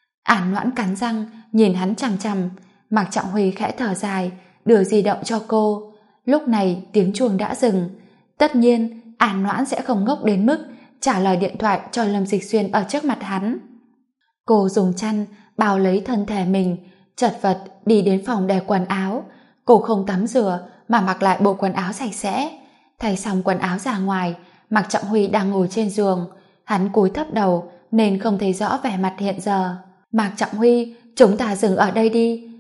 An Noãn cắn răng nhìn hắn chằm chằm. Mạc Trọng Huy khẽ thở dài, đưa di động cho cô. Lúc này tiếng chuông đã dừng. Tất nhiên An Noãn sẽ không ngốc đến mức trả lời điện thoại cho Lâm Dịch Xuyên ở trước mặt hắn. Cô dùng chăn bao lấy thân thể mình, chật vật đi đến phòng để quần áo. Cô không tắm rửa mà mặc lại bộ quần áo sạch sẽ. Thay xong quần áo ra ngoài, Mạc Trọng Huy đang ngồi trên giường. Hắn cúi thấp đầu nên không thấy rõ vẻ mặt hiện giờ. Mạc Trọng Huy, chúng ta dừng ở đây đi.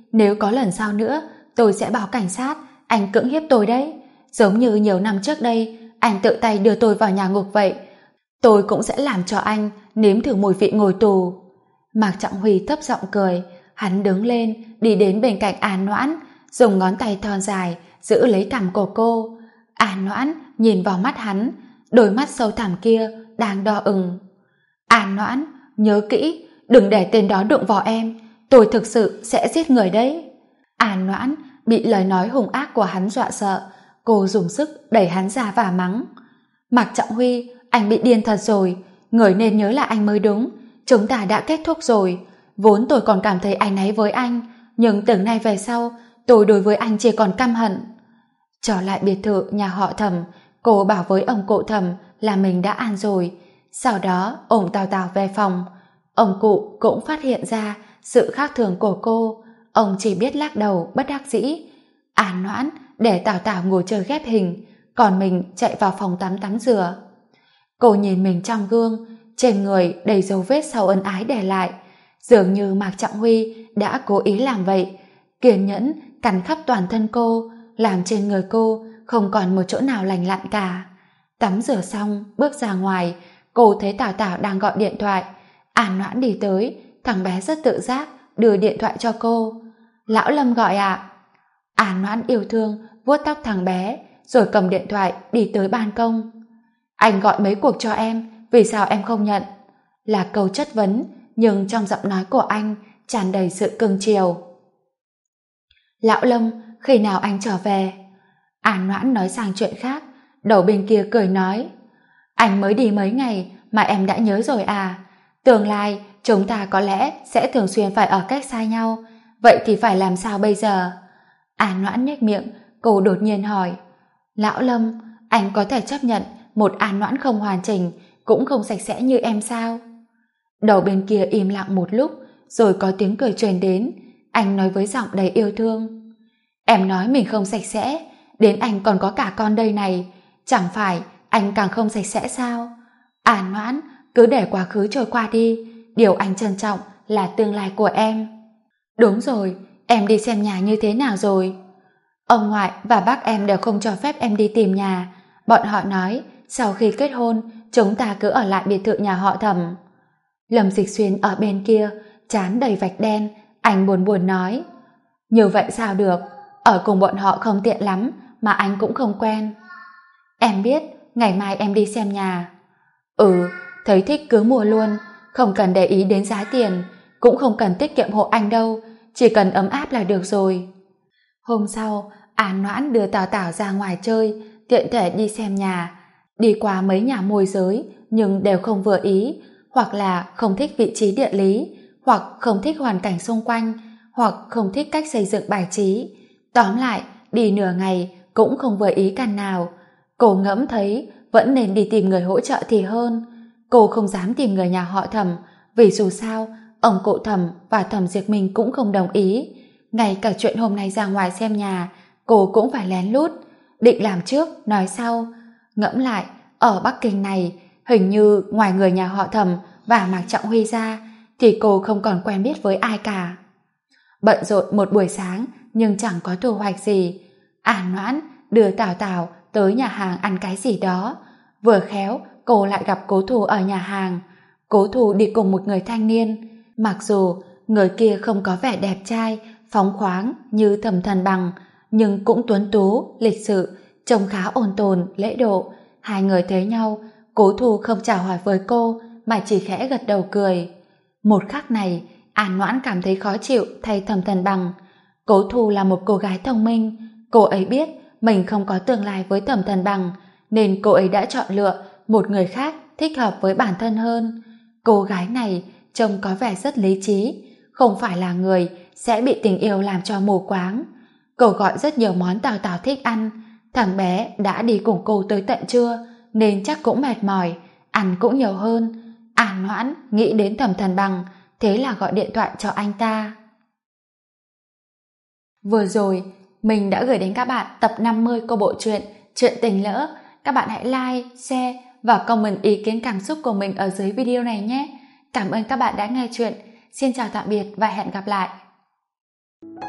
nếu có lần sau nữa, tôi sẽ báo cảnh sát, anh cưỡng hiếp tôi đấy. Giống như nhiều năm trước đây, anh tự tay đưa tôi vào nhà ngục vậy. Tôi cũng sẽ làm cho anh nếm thử mùi vị ngồi tù. Mạc Trọng Huy thấp giọng cười, hắn đứng lên, đi đến bên cạnh An Noãn, dùng ngón tay thon dài giữ lấy cằm của cô. An Noãn nhìn vào mắt hắn, đôi mắt sâu thẳm kia đang đỏ ửng. An Noãn, nhớ kỹ, đừng để tên đó đụng vào em, tôi thực sự sẽ giết người đấy. An Noãn bị lời nói hung ác của hắn dọa sợ, cô dùng sức đẩy hắn ra và mắng. Mạc Trọng Huy, anh bị điên thật rồi, người nên nhớ là anh mới đúng, chúng ta đã kết thúc rồi. Vốn tôi còn cảm thấy áy náy với anh, nhưng từ nay về sau, tôi đối với anh chỉ còn căm hận. Trở lại biệt thự nhà họ Thẩm, cô bảo với ông cụ Thẩm là mình đã an rồi. Sau đó ôm Tào Tào về phòng. Ông cụ cũng phát hiện ra sự khác thường của cô, ông chỉ biết lắc đầu bất đắc dĩ. An Noãn để Tào Tào ngồi chơi ghép hình, còn mình chạy vào phòng tắm tắm rửa. Cô nhìn mình trong gương, trên người đầy dấu vết sau ân ái để lại, dường như Mạc Trọng Huy đã cố ý làm vậy, kiên nhẫn cắn khắp toàn thân cô, làm trên người cô không còn một chỗ nào lành lặn cả. Tắm rửa xong, bước ra ngoài, cô thấy Tào Tào đang gọi điện thoại. An Noãn đi tới, thằng bé rất tự giác đưa điện thoại cho cô. Lão Lâm gọi ạ. An Noãn yêu thương vuốt tóc thằng bé, rồi cầm điện thoại đi tới ban công. Anh gọi mấy cuộc cho em, vì sao em không nhận? Là câu chất vấn, nhưng trong giọng nói của anh tràn đầy sự cưng chiều. Lão Lâm, khi nào anh trở về? An Noãn nói sang chuyện khác, đầu bên kia cười nói. Anh mới đi mấy ngày mà em đã nhớ rồi à? Tương lai chúng ta có lẽ sẽ thường xuyên phải ở cách xa nhau, vậy thì phải làm sao bây giờ? An Noãn nhếch miệng, cô đột nhiên hỏi. Lão Lâm, anh có thể chấp nhận một An Noãn không hoàn chỉnh, cũng không sạch sẽ như em sao? Đầu bên kia im lặng một lúc, rồi có tiếng cười truyền đến. Anh nói với giọng đầy yêu thương. Em nói mình không sạch sẽ, đến anh còn có cả con đây này, chẳng phải anh càng không sạch sẽ sao? An Noãn, cứ để quá khứ trôi qua đi, điều anh trân trọng là tương lai của em. Đúng rồi, em đi xem nhà như thế nào rồi? Ông ngoại và bác em đều không cho phép em đi tìm nhà, bọn họ nói sau khi kết hôn chúng ta cứ ở lại biệt thự nhà họ Thẩm. Lâm Dịch Xuyên ở bên kia trán đầy vạch đen, anh buồn buồn nói. Như vậy sao được, ở cùng bọn họ không tiện lắm, mà anh cũng không quen. Em biết, ngày mai em đi xem nhà. Thấy thích cứ mua luôn, không cần để ý đến giá tiền, cũng không cần tiết kiệm hộ anh đâu, chỉ cần ấm áp là được rồi. Hôm sau, An Noãn đưa Tào Tào ra ngoài chơi, tiện thể đi xem nhà. Đi qua mấy nhà môi giới, nhưng đều không vừa ý, hoặc là không thích vị trí địa lý, hoặc không thích hoàn cảnh xung quanh, hoặc không thích cách xây dựng bài trí. Tóm lại, đi nửa ngày cũng không vừa ý căn nào. Cô ngẫm thấy vẫn nên đi tìm người hỗ trợ thì hơn. Cô không dám tìm người nhà họ Thẩm, vì dù sao ông cụ Thẩm và Thẩm Diệp Minh cũng không đồng ý. Ngay cả chuyện hôm nay ra ngoài xem nhà cô cũng phải lén lút, định làm trước nói sau. Ngẫm lại, ở Bắc Kinh này hình như ngoài người nhà họ Thẩm và Mạc Trọng Huy ra thì cô không còn quen biết với ai cả. Bận rộn một buổi sáng nhưng chẳng có thu hoạch gì. An Noãn đưa Tào Tào tới nhà hàng ăn cái gì đó. Vừa khéo cô lại gặp Cố Thù ở nhà hàng. Cố Thù đi cùng một người thanh niên. Mặc dù người kia không có vẻ đẹp trai phóng khoáng như Thẩm Thần Bằng, nhưng cũng tuấn tú, lịch sự, trông khá ôn tồn, lễ độ. Hai người thấy nhau, Cố Thù không chào hỏi với cô mà chỉ khẽ gật đầu cười. Một khắc này, An Noãn cảm thấy khó chịu thay Thẩm Thần Bằng. Cố Thù là một cô gái thông minh, cô ấy biết mình không có tương lai với Thẩm Thần Bằng, nên cô ấy đã chọn lựa một người khác thích hợp với bản thân hơn. Cô gái này trông có vẻ rất lý trí, không phải là người sẽ bị tình yêu làm cho mù quáng. Cô gọi rất nhiều món Tào Tào thích ăn. Thằng bé đã đi cùng cô tới tận trưa, nên chắc cũng mệt mỏi, ăn cũng nhiều hơn. An Noãn nghĩ đến Thẩm Thần Bằng, thế là gọi điện thoại cho anh ta. Vừa rồi, mình đã gửi đến các bạn tập 50 của bộ truyện Chuyện Tình Lỡ. Các bạn hãy like, share và comment ý kiến cảm xúc của mình ở dưới video này nhé. Cảm ơn các bạn đã nghe chuyện. Xin chào tạm biệt và hẹn gặp lại.